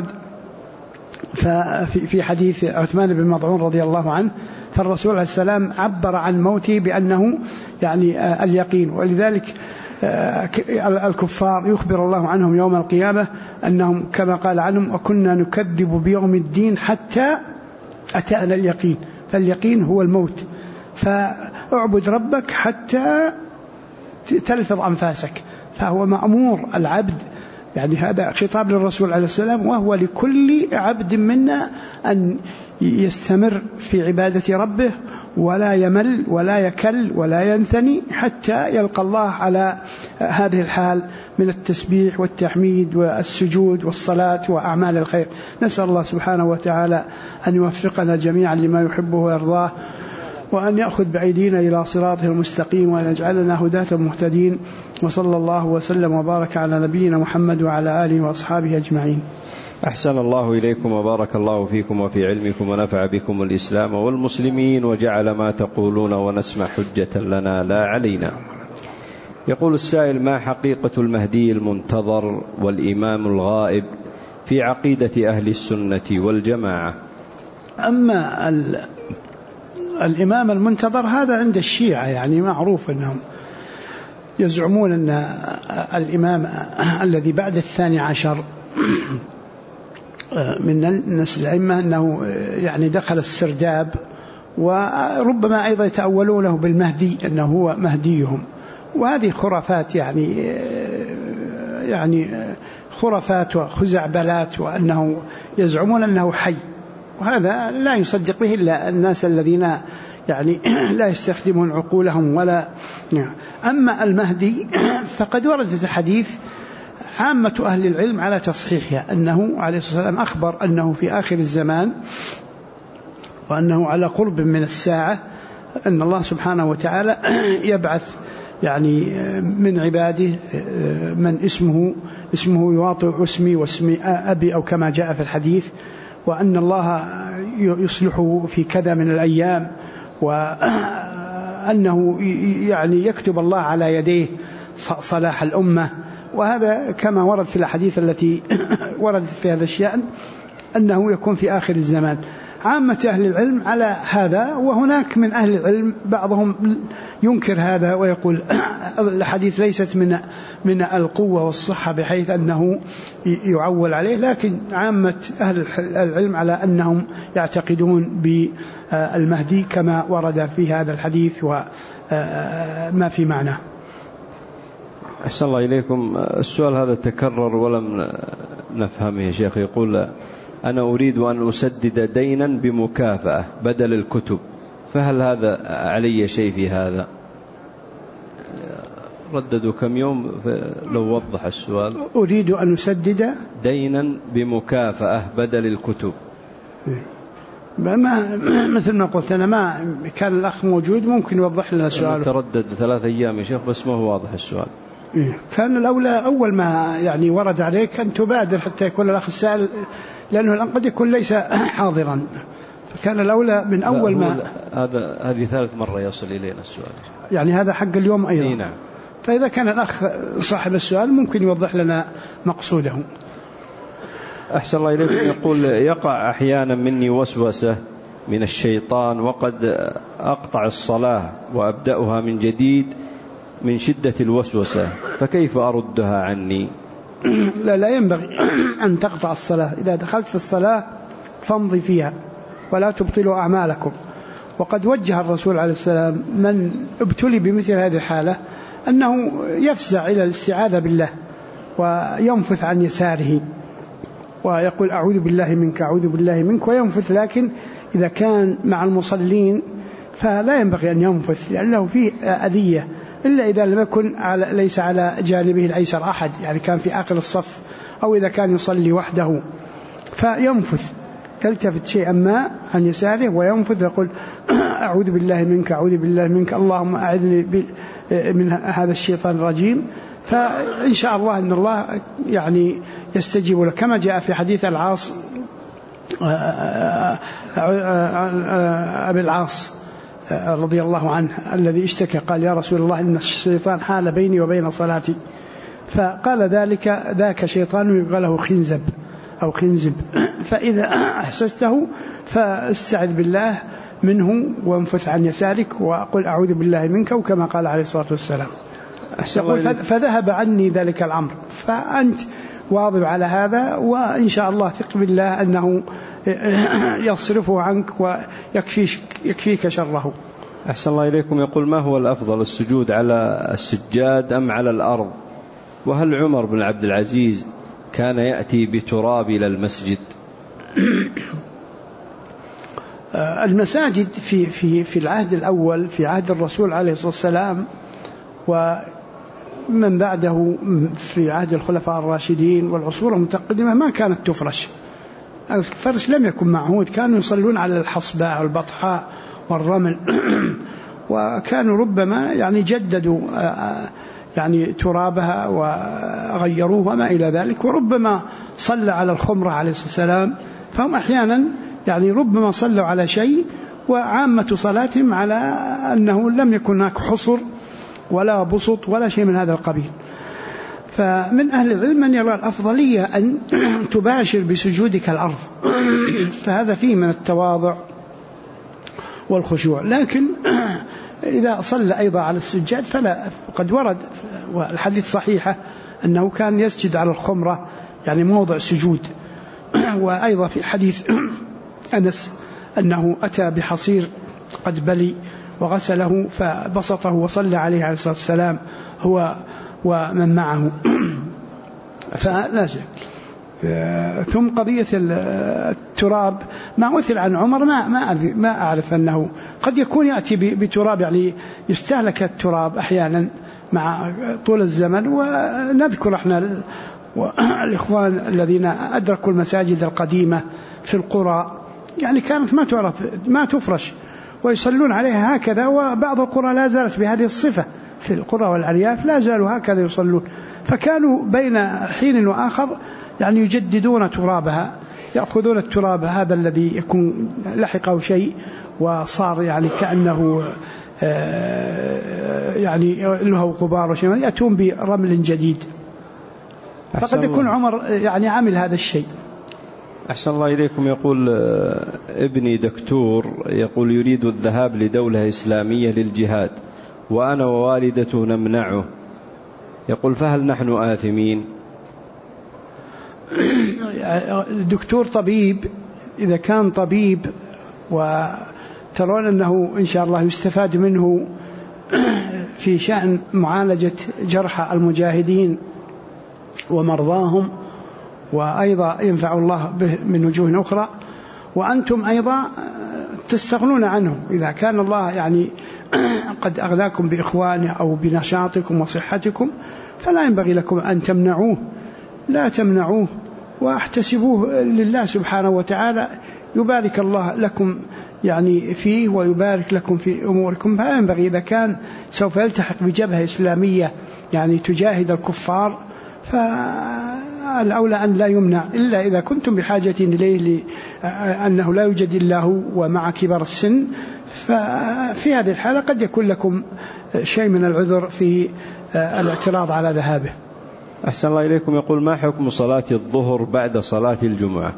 في حديث عثمان بن مظعون رضي الله عنه، فالرسول عليه السلام عبر عن موته بأنه يعني اليقين. ولذلك الكفار يخبر الله عنهم يوم القيامة أنهم كما قال عنهم وكنا نكذب بيوم الدين حتى أتانا اليقين، فاليقين هو الموت. فاعبد ربك حتى تلفظ أنفاسك، فهو مأمور العبد، يعني هذا خطاب للرسول عليه السلام، وهو لكل عبد منا أن يستمر في عبادة ربه ولا يمل ولا يكل ولا ينثني حتى يلقى الله على هذه الحال من التسبيح والتحميد والسجود والصلاة وأعمال الخير. نسأل الله سبحانه وتعالى أن يوفقنا جميعا لما يحبه ويرضاه، وأن يأخذ بأيدينا إلى صراطه المستقيم، وأن يجعلنا هداة مهتدين. وصلى الله وسلم وبارك على نبينا محمد وعلى آله وأصحابه أجمعين. أحسن الله إليكم وبارك الله فيكم وفي علمكم ونفع بكم الإسلام والمسلمين، وجعل ما تقولون ونسمع حجة لنا لا علينا. يقول السائل: ما حقيقة المهدي المنتظر والإمام الغائب في عقيدة أهل السنة والجماعة؟ أما الإمام المنتظر هذا عند الشيعة يعني معروف أنهم يزعمون أن الإمام الذي بعد 12 من نسل الأئمة أنه يعني دخل السرداب، وربما أيضا يتأولونه بالمهدي أنه هو مهديهم، وهذه خرافات يعني خرافات وخزعبلات، وأنه يزعمون أنه حي، وهذا لا يصدق به إلا الناس الذين يعني لا يستخدمون عقولهم ولا. أما المهدي فقد وردت الحديث عامة أهل العلم على تصحيحها، أنه عليه الصلاة والسلام أخبر أنه في آخر الزمان وأنه على قرب من الساعة، أن الله سبحانه وتعالى يبعث يعني من عباده من اسمه يواطئ اسمي واسم أبي، أو كما جاء في الحديث، وأن الله يصلحه في كذا من الأيام، وأنه يعني يكتب الله على يديه صلاح الأمة. وهذا كما ورد في الحديث التي وردت في هذا الشأن أنه يكون في آخر الزمان. عامة أهل العلم على هذا، وهناك من أهل العلم بعضهم ينكر هذا ويقول الحديث ليست من القوة والصحة بحيث أنه يعول عليه، لكن عامة أهل العلم على أنهم يعتقدون بالمهدي كما ورد في هذا الحديث وما في معناه. أحسن الله إليكم. السؤال هذا تكرر ولم نفهمه يا شيخ. يقول: أنا أريد أن أسدد دينا بمكافأة بدل الكتب، فهل هذا علي شيء في هذا؟ رددوا كم يوم لو وضح السؤال. أريد أن أسدد دينا بمكافأة بدل الكتب. مثل ما قلت أنا ما كان الأخ موجود، ممكن يوضح لنا السؤال. تردد 3 أيام يا شيخ بس ما هو واضح السؤال. كان الأولى أول ما يعني ورد عليك أن تبادر حتى يكون الأخ السائل، لأنه الآن قد يكون ليس حاضرا، فكان الأولى من أول ما هذه ثالث مرة يصل إلينا السؤال، يعني هذا حق اليوم أيضا. نعم. فإذا كان الأخ صاحب السؤال ممكن يوضح لنا مقصوده. أحسن الله إليكم. يقول: يقع أحيانا مني وسوسة من الشيطان وقد أقطع الصلاة وأبدأها من جديد من شدة الوسوسة، فكيف أردها عني؟ لا ينبغي أن تقطع الصلاة. إذا دخلت في الصلاة فامضي فيها ولا تبطلوا أعمالكم. وقد وجه الرسول عليه السلام من ابتلي بمثل هذه الحالة أنه يفزع إلى الاستعاذة بالله وينفث عن يساره ويقول: أعوذ بالله منك، أعوذ بالله منك، وينفث. لكن إذا كان مع المصلين فلا ينبغي أن ينفث، لأنه فيه أذية، إلا إذا لم يكن ليس على جانبه الأيسر أحد، يعني كان في آخر الصف، أو إذا كان يصلي وحده فينفث، يلتفت شيئا ما عن يساره وينفث ويقول: أعوذ بالله منك، أعوذ بالله منك، اللهم أعذني من هذا الشيطان الرجيم. فإن شاء الله أن الله يعني يستجيب له، كما جاء في حديث العاص أبي العاص رضي الله عنه الذي اشتكى، قال: يا رسول الله، إن الشيطان حال بيني وبين صلاتي. فقال: ذاك شيطان يبغى له خنزب أو خنزب، فإذا أحسسته فاستعذ بالله منه وانفث عن يسارك وقل: أعوذ بالله منك، وكما قال عليه الصلاة والسلام. فذهب عني ذلك الأمر. فأنت واظب على هذا، وإن شاء الله ثق بالله أنه يصرفه عنك ويكفيك شره. أحسن الله إليكم. يقول: ما هو الأفضل، السجود على السجاد أم على الأرض؟ وهل عمر بن عبد العزيز كان يأتي بتراب إلى المسجد؟ المساجد في العهد الأول، في عهد الرسول عليه الصلاة والسلام ومن بعده في عهد الخلفاء الراشدين والعصور المتقدمة، ما كانت تفرش. الفرش لم يكن معهود، كانوا يصلون على الحصباء والبطحاء والرمل وكانوا ربما يعني جددوا يعني ترابها وغيروه وما إلى ذلك، وربما صلى على الخمرة عليه الصلاة والسلام. فهم أحيانا يعني ربما صلوا على شيء، وعامة صلاتهم على أنه لم يكن هناك حصر ولا بسط ولا شيء من هذا القبيل. فمن أهل العلم من يرى الأفضلية أن تباشر بسجودك الأرض، فهذا فيه من التواضع والخشوع. لكن إذا صلى أيضا على السجاد فلا، قد ورد والحديث صحيحة أنه كان يسجد على الخمرة، يعني موضع سجود. وأيضا في حديث أنس أنه أتى بحصير قد بلي وغسله فبسطه وصلى عليه عليه الصلاة والسلام هو ومن معه. فلا شك. ثم قضية التراب ما أثر عن عمر، ما أعرف أنه قد يكون يأتي بتراب، يعني يستهلك التراب أحيانا مع طول الزمن. ونذكر احنا الإخوان الذين أدركوا المساجد القديمة في القرى، يعني كانت ما تعرف، ما تفرش، ويصلون عليها هكذا. وبعض القرى لا زالت بهذه الصفة، في القرى والأرياف لا زالوا هكذا يصلون. فكانوا بين حين وآخر يعني يجددون ترابها، يأخذون التراب هذا الذي يكون لحقه شيء وصار يعني كأنه يعني له غبار وشيء، يأتون برمل جديد. فقد يكون عمر يعني عمل هذا الشيء. أحسن الله إليكم. يقول ابني دكتور، يقول يريد الذهاب لدولة إسلامية للجهاد، وأنا ووالدته نمنعه، يقول فهل نحن آثمين؟ الدكتور طبيب، إذا كان طبيب وترون أنه إن شاء الله يستفاد منه في شأن معالجة جرحى المجاهدين ومرضاهم، وأيضا ينفع الله به من وجوه أخرى، وأنتم أيضا تستغنون عنه، إذا كان الله يعني قد أغناكم بإخوانه أو بنشاطكم وصحتكم، فلا ينبغي لكم أن تمنعوه. لا تمنعوه، واحتسبوه لله سبحانه وتعالى، يبارك الله لكم يعني فيه ويبارك لكم في أموركم. فينبغي إذا كان سوف يلتحق بجبهة إسلامية يعني تجاهد الكفار فالأولى أن لا يمنع إلا إذا كنتم بحاجة إليه لأنه لا يوجد إلا هو ومع كبر السن، ففي هذه الحالة قد يكون لكم شيء من العذر في الاعتراض على ذهابه. أحسن الله إليكم. يقول: ما حكم صلاة الظهر بعد صلاة الجمعة؟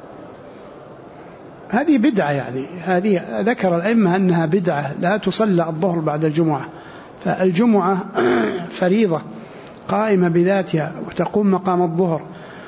هذه بدعة، يعني هذه ذكر الأئمة أنها بدعة، لا تصلى الظهر بعد الجمعة، فالجمعة فريضة قائمة بذاتها وتقوم مقام الظهر،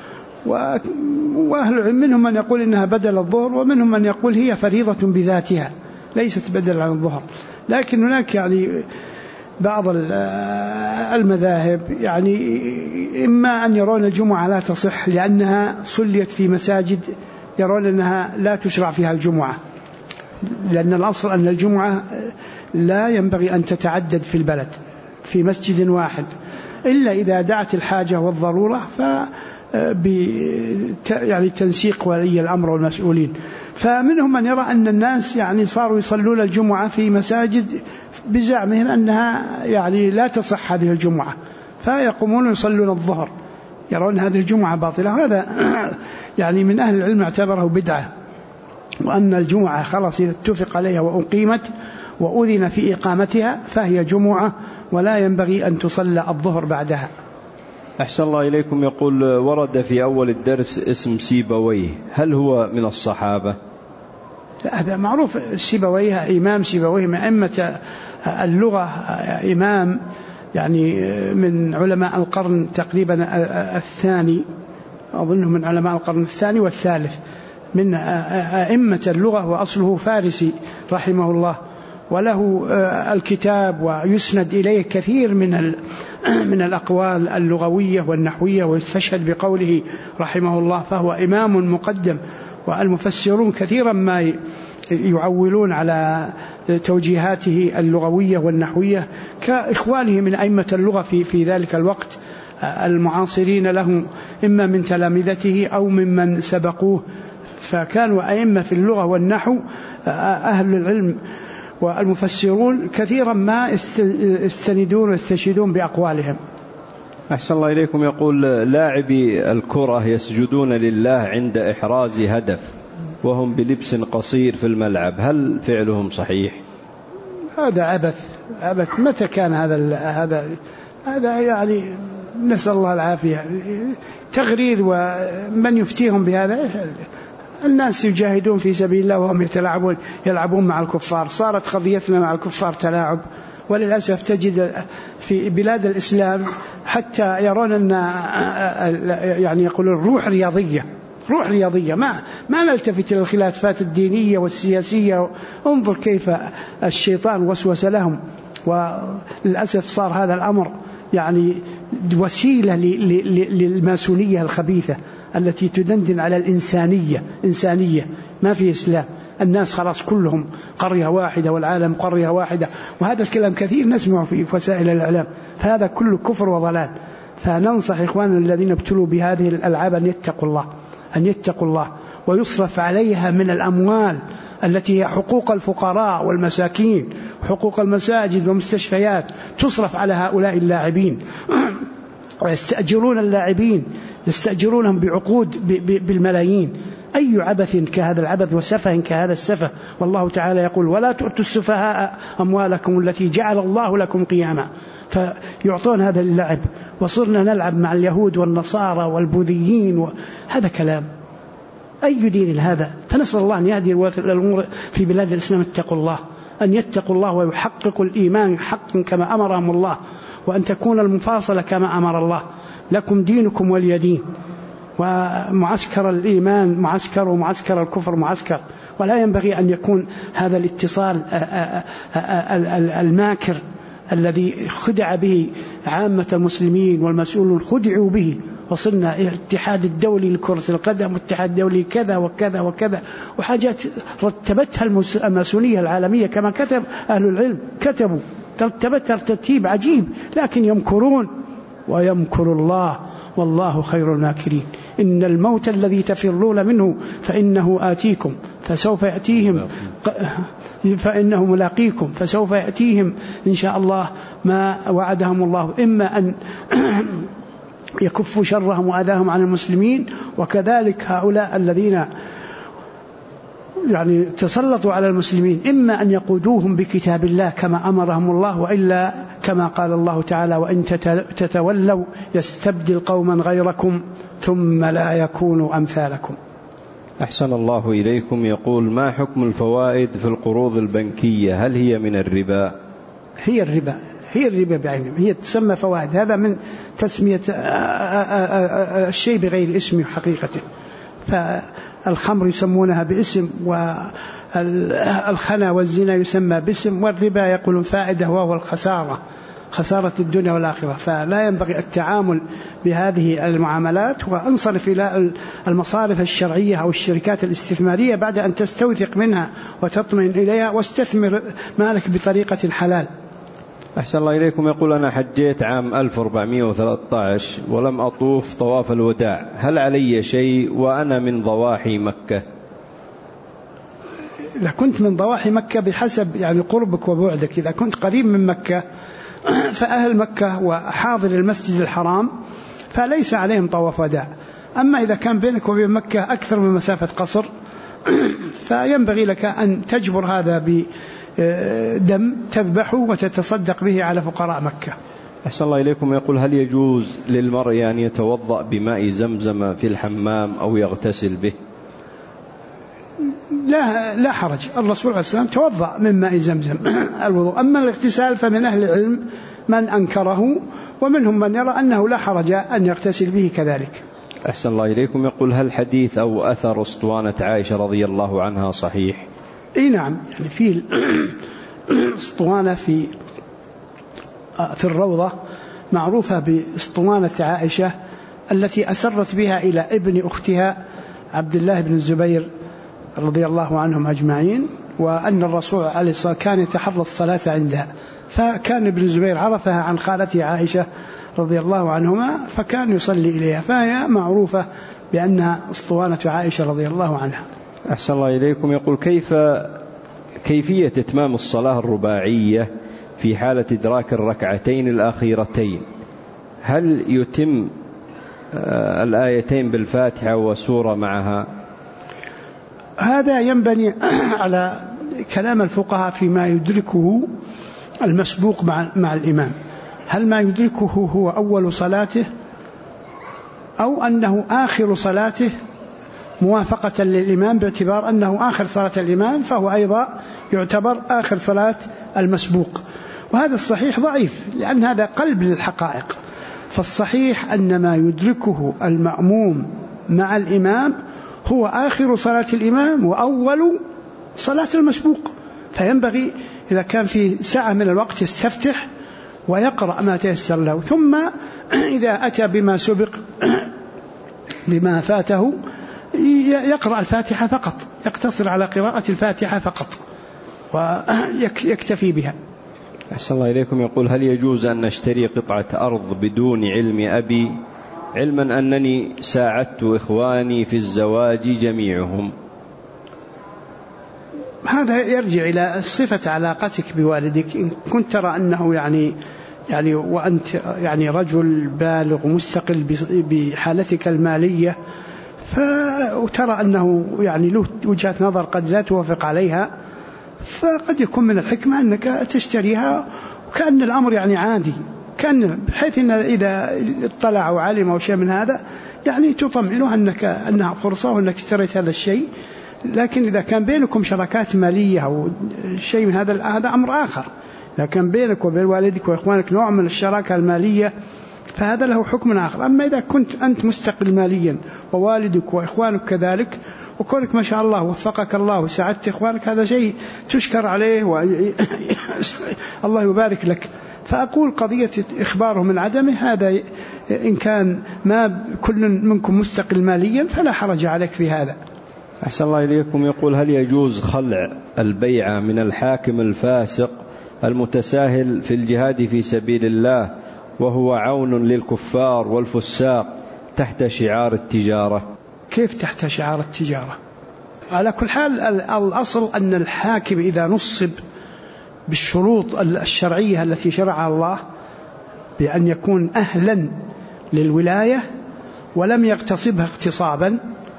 وأهل العلم منهم من يقول إنها بدل الظهر ومنهم من يقول هي فريضة بذاتها ليست بدل عن الظهر. لكن هناك يعني بعض المذاهب يعني إما أن يرون الجمعة لا تصح لأنها صليت في مساجد يرون أنها لا تشرع فيها الجمعة، لأن الأصل أن الجمعة لا ينبغي أن تتعدد في البلد في مسجد واحد إلا إذا دعت الحاجة والضرورة يعني تنسيق ولي الأمر والمسؤولين. فمنهم من يرى أن الناس يعني صاروا يصلون الجمعة في مساجد بزعمهم أنها يعني لا تصح هذه الجمعة، فيقومون يصلون الظهر يرون هذه الجمعة باطلة. هذا يعني من أهل العلم اعتبره بدعة، وأن الجمعة خلاص إذا اتفق عليها وأقيمت وأذن في إقامتها فهي جمعة ولا ينبغي أن تصلى الظهر بعدها. أحسن الله إليكم. يقول: ورد في أول الدرس اسم سيبويه، هل هو من الصحابة؟ لا، هذا معروف. سيبويه إمام سيبويه من أئمة اللغة، إمام يعني من علماء القرن تقريبا الثاني، أظنه من علماء القرن الثاني والثالث، من أئمة اللغة، وأصله فارسي رحمه الله، وله الكتاب ويسند إليه كثير من الأقوال اللغوية والنحوية، ويستشهد بقوله رحمه الله، فهو إمام مقدم. والمفسرون كثيرا ما يعولون على توجيهاته اللغوية والنحوية كإخوانه من أئمة اللغة في ذلك الوقت المعاصرين له، إما من تلامذته أو ممن سبقوه، فكانوا أئمة في اللغة والنحو. أهل العلم والمفسرون كثيرا ما يستندون ويستشهدون بأقوالهم. أحسن الله إليكم. يقول: لاعبي الكرة يسجدون لله عند إحراز هدف وهم بلبس قصير في الملعب، هل فعلهم صحيح؟ هذا عبث. متى كان هذا يعني نسأل الله العافية، تغرير. ومن يفتيهم بهذا؟ الناس يجاهدون في سبيل الله وهم يلعبون مع الكفار. صارت قضيتنا مع الكفار تلاعب، وللأسف تجد في بلاد الإسلام حتى يرون أن يعني يقولون روح رياضية، ما نلتفت إلى الخلافات الدينية والسياسية. انظر كيف الشيطان وسوس لهم، وللأسف صار هذا الأمر يعني وسيلة للماسونية الخبيثة التي تدندن على إنسانية ما في إسلام. الناس خلاص كلهم قرية واحدة والعالم قرية واحدة، وهذا الكلام كثير نسمع في وسائل الإعلام، فهذا كله كفر وضلال. فننصح إخواننا الذين ابتلوا بهذه الألعاب أن يتقوا الله ويصرف عليها من الأموال التي هي حقوق الفقراء والمساكين، حقوق المساجد والمستشفيات، تصرف على هؤلاء اللاعبين. ويستأجرون اللاعبين، يستأجرونهم بعقود بالملايين. أي عبث كهذا العبث وسفه كهذا السفه. والله تعالى يقول: ولا تؤتوا السفهاء أموالكم التي جعل الله لكم قياما. فيعطون هذا اللعب، وصرنا نلعب مع اليهود والنصارى والبوذيين، هذا كلام أي دين هذا؟ فنسأل الله أن يهدي الأمور في بلاد الإسلام. أن يتقوا الله ويحققوا الإيمان حقا كما أمرهم الله، وأن تكون المفاصلة كما أمر الله. لكم دينكم ولي دين. ومعسكر الإيمان معسكر، ومعسكر الكفر معسكر، ولا ينبغي أن يكون هذا الاتصال الماكر الذي خدع به عامة المسلمين والمسؤولون، خدعوا به، وصلنا الاتحاد الدولي لكرة القدم والاتحاد الدولي كذا وكذا وكذا، وحاجات رتبتها الماسونية العالمية كما كتب أهل العلم، رتبتها ترتيب عجيب، لكن يمكرون ويمكر الله والله خير الماكرين. إن الموت الذي تفرون منه فإنه آتيكم فإنه ملاقيكم فسوف يأتيهم إن شاء الله ما وعدهم الله، إما أن يكفوا شرهم وأذاهم عن المسلمين، وكذلك هؤلاء الذين يعني تسلطوا على المسلمين إما أن يقودوهم بكتاب الله كما أمرهم الله، وإلا كما قال الله تعالى: وإن تتولوا يستبدل قوما غيركم ثم لا يكونوا أمثالكم. أحسن الله إليكم. يقول: ما حكم الفوائد في القروض البنكية؟ هل هي من الربا؟ هي الربا بعينها، هي تسمى فوائد. هذا من تسمية الشيء بغير اسمه حقيقته. فالخمر يسمونها باسم، والخنا والزنا يسمى باسم، والربا يقولون فائدة وهو خسارة الدنيا والآخرة. فلا ينبغي التعامل بهذه المعاملات، وانصرف إلى المصارف الشرعية أو الشركات الاستثمارية بعد أن تستوثق منها وتطمئن إليها، واستثمر مالك بطريقة حلال. أحسن الله إليكم. يقول: أنا حجيت عام 1413 ولم أطوف طواف الوداع، هل علي شيء وأنا من ضواحي مكة؟ إذا كنت من ضواحي مكة بحسب يعني قربك وبعدك. إذا كنت قريب من مكة فأهل مكة وحاضر المسجد الحرام فليس عليهم طواف وداع. أما إذا كان بينك وبين مكة أكثر من مسافة قصر فينبغي لك أن تجبر هذا بدم تذبحه وتتصدق به على فقراء مكة. أحسن الله إليكم. يقول: هل يجوز للمرء أن يتوضأ بماء زمزم في الحمام أو يغتسل به؟ لا حرج، الرسول عليه السلام توضأ من ماء زمزم الوضوء. أما الاغتسال فمن أهل العلم من أنكره، ومنهم من يرى أنه لا حرج أن يغتسل به كذلك. أحسن الله إليكم. يقول: هل حديث أو أثر أسطوانة عائشة رضي الله عنها صحيح؟ نعم، يعني في أسطوانة في الروضة معروفة بأسطوانة عائشة التي أسرت بها إلى ابن أختها عبد الله بن الزبير رضي الله عنهم أجمعين، وأن الرسول عليه الصلاة والسلام كان يتحرى الصلاة عندها، فكان ابن الزبير عرفها عن خالته عائشة رضي الله عنهما فكان يصلي إليها، فهي معروفة بأنها أسطوانة عائشة رضي الله عنها. أحسن الله إليكم. يقول: كيفية إتمام الصلاة الرباعية في حالة إدراك الركعتين الأخيرتين؟ هل يتم الآيتين بالفاتحة وسورة معها؟ هذا ينبني على كلام الفقهاء فيما يدركه المسبوق مع الإمام. هل ما يدركه هو أول صلاته أو أنه آخر صلاته موافقة للإمام، باعتبار أنه آخر صلاة الإمام فهو أيضا يعتبر آخر صلاة المسبوق. وهذا الصحيح ضعيف، لأن هذا قلب للحقائق. فالصحيح أن ما يدركه المأموم مع الإمام هو آخر صلاة الإمام وأول صلاة المسبوق. فينبغي إذا كان في ساعة من الوقت يستفتح ويقرأ ما تيسر له، ثم إذا أتى بما سبق بما فاته يقرأ الفاتحة فقط، يقتصر على قراءة الفاتحة فقط ويكتفي بها. أحسن الله إليكم. يقول: هل يجوز أن نشتري قطعة أرض بدون علم أبي، علما أنني ساعدت إخواني في الزواج جميعهم؟ هذا يرجع إلى صفة علاقتك بوالدك. إن كنت ترى أنه يعني وأنت يعني رجل بالغ مستقل بحالتك المالية، وترى أنه يعني له وجهة نظر قد لا توافق عليها، فقد يكون من الحكمة أنك تشتريها، وكأن الأمر يعني عادي، كان بحيث أن إذا اطلع أو علم أو شيء من هذا يعني تطمئنه أنها فرصة وأنك اشتريت هذا الشيء. لكن إذا كان بينكم شراكات مالية أو شيء من هذا أمر آخر. إذا كان بينك وبين والدك وإخوانك نوع من الشراكة المالية فهذا له حكم آخر. أما إذا كنت أنت مستقل ماليا ووالدك وإخوانك كذلك، وكونك ما شاء الله وفقك الله وساعدت إخوانك، هذا شيء تشكر عليه والله يبارك لك. فأقول قضية إخباره من عدمه هذا إن كان ما كل منكم مستقل ماليا فلا حرج عليك في هذا. أحسن الله إليكم. يقول: هل يجوز خلع البيعة من الحاكم الفاسق المتساهل في الجهاد في سبيل الله وهو عون للكفار والفساق تحت شعار التجارة. كيف تحت شعار التجارة؟ على كل حال الأصل أن الحاكم إذا نصب بالشروط الشرعية التي شرعها الله بأن يكون أهلا للولاية ولم يغتصبها اغتصابا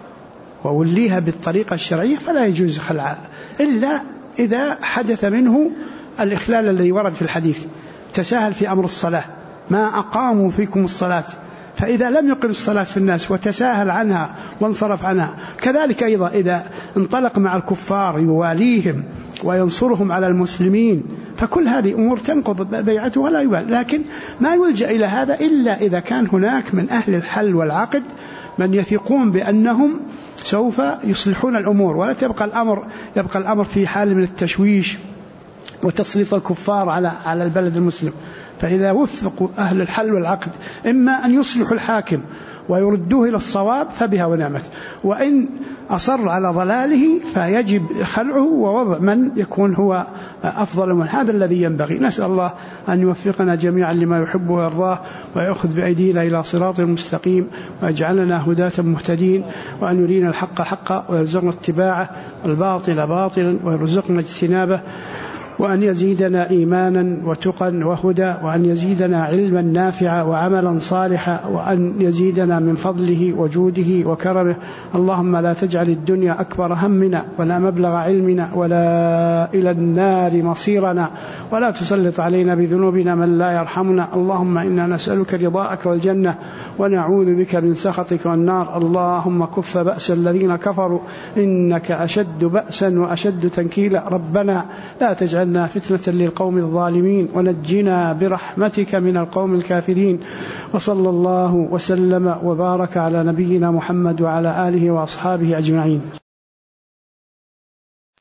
ووليها بالطريقة الشرعية فلا يجوز خلعها، إلا إذا حدث منه الإخلال الذي ورد في الحديث، تساهل في أمر الصلاة، ما أقاموا فيكم الصلاة، فإذا لم يقم الصلاة في الناس وتساهل عنها وانصرف عنها. كذلك أيضا إذا انطلق مع الكفار يواليهم وينصرهم على المسلمين، فكل هذه أمور تنقض بيعته ولا يبال. لكن ما يلجأ إلى هذا إلا إذا كان هناك من أهل الحل والعقد من يثقون بأنهم سوف يصلحون الأمور، ولا يبقى الأمر في حال من التشويش وتسليط الكفار على البلد المسلم. فإذا وفقوا أهل الحل والعقد إما أن يصلحوا الحاكم ويردوه إلى الصواب فبها ونعمت، وإن أصر على ضلاله فيجب خلعه ووضع من يكون هو أفضل من هذا الذي ينبغي. نسأل الله أن يوفقنا جميعا لما يحب ويرضاه، ويأخذ بأيدينا إلى صراط مستقيم، ويجعلنا هداة مهتدين، وأن يرينا الحق حقا ويرزقنا اتباعه، والباطل باطلا ويرزقنا اجتنابه، وأن يزيدنا إيمانا وتقا وهدى، وأن يزيدنا علما نافعا وعملا صالحا، وأن يزيدنا من فضله وجوده وكرمه. اللهم لا تجعل الدنيا أكبر همنا ولا مبلغ علمنا ولا إلى النار مصيرنا، ولا تسلط علينا بذنوبنا من لا يرحمنا. اللهم إنا نسألك رضاك والجنة ونعوذ بك من سخطك والنار. اللهم كف بأس الذين كفروا إنك أشد بأسا وأشد تنكيلا. ربنا لا تجعلنا فتنة للقوم الظالمين ونجنا برحمتك من القوم الكافرين. وصلى الله وسلم وبارك على نبينا محمد وعلى آله وأصحابه أجمعين.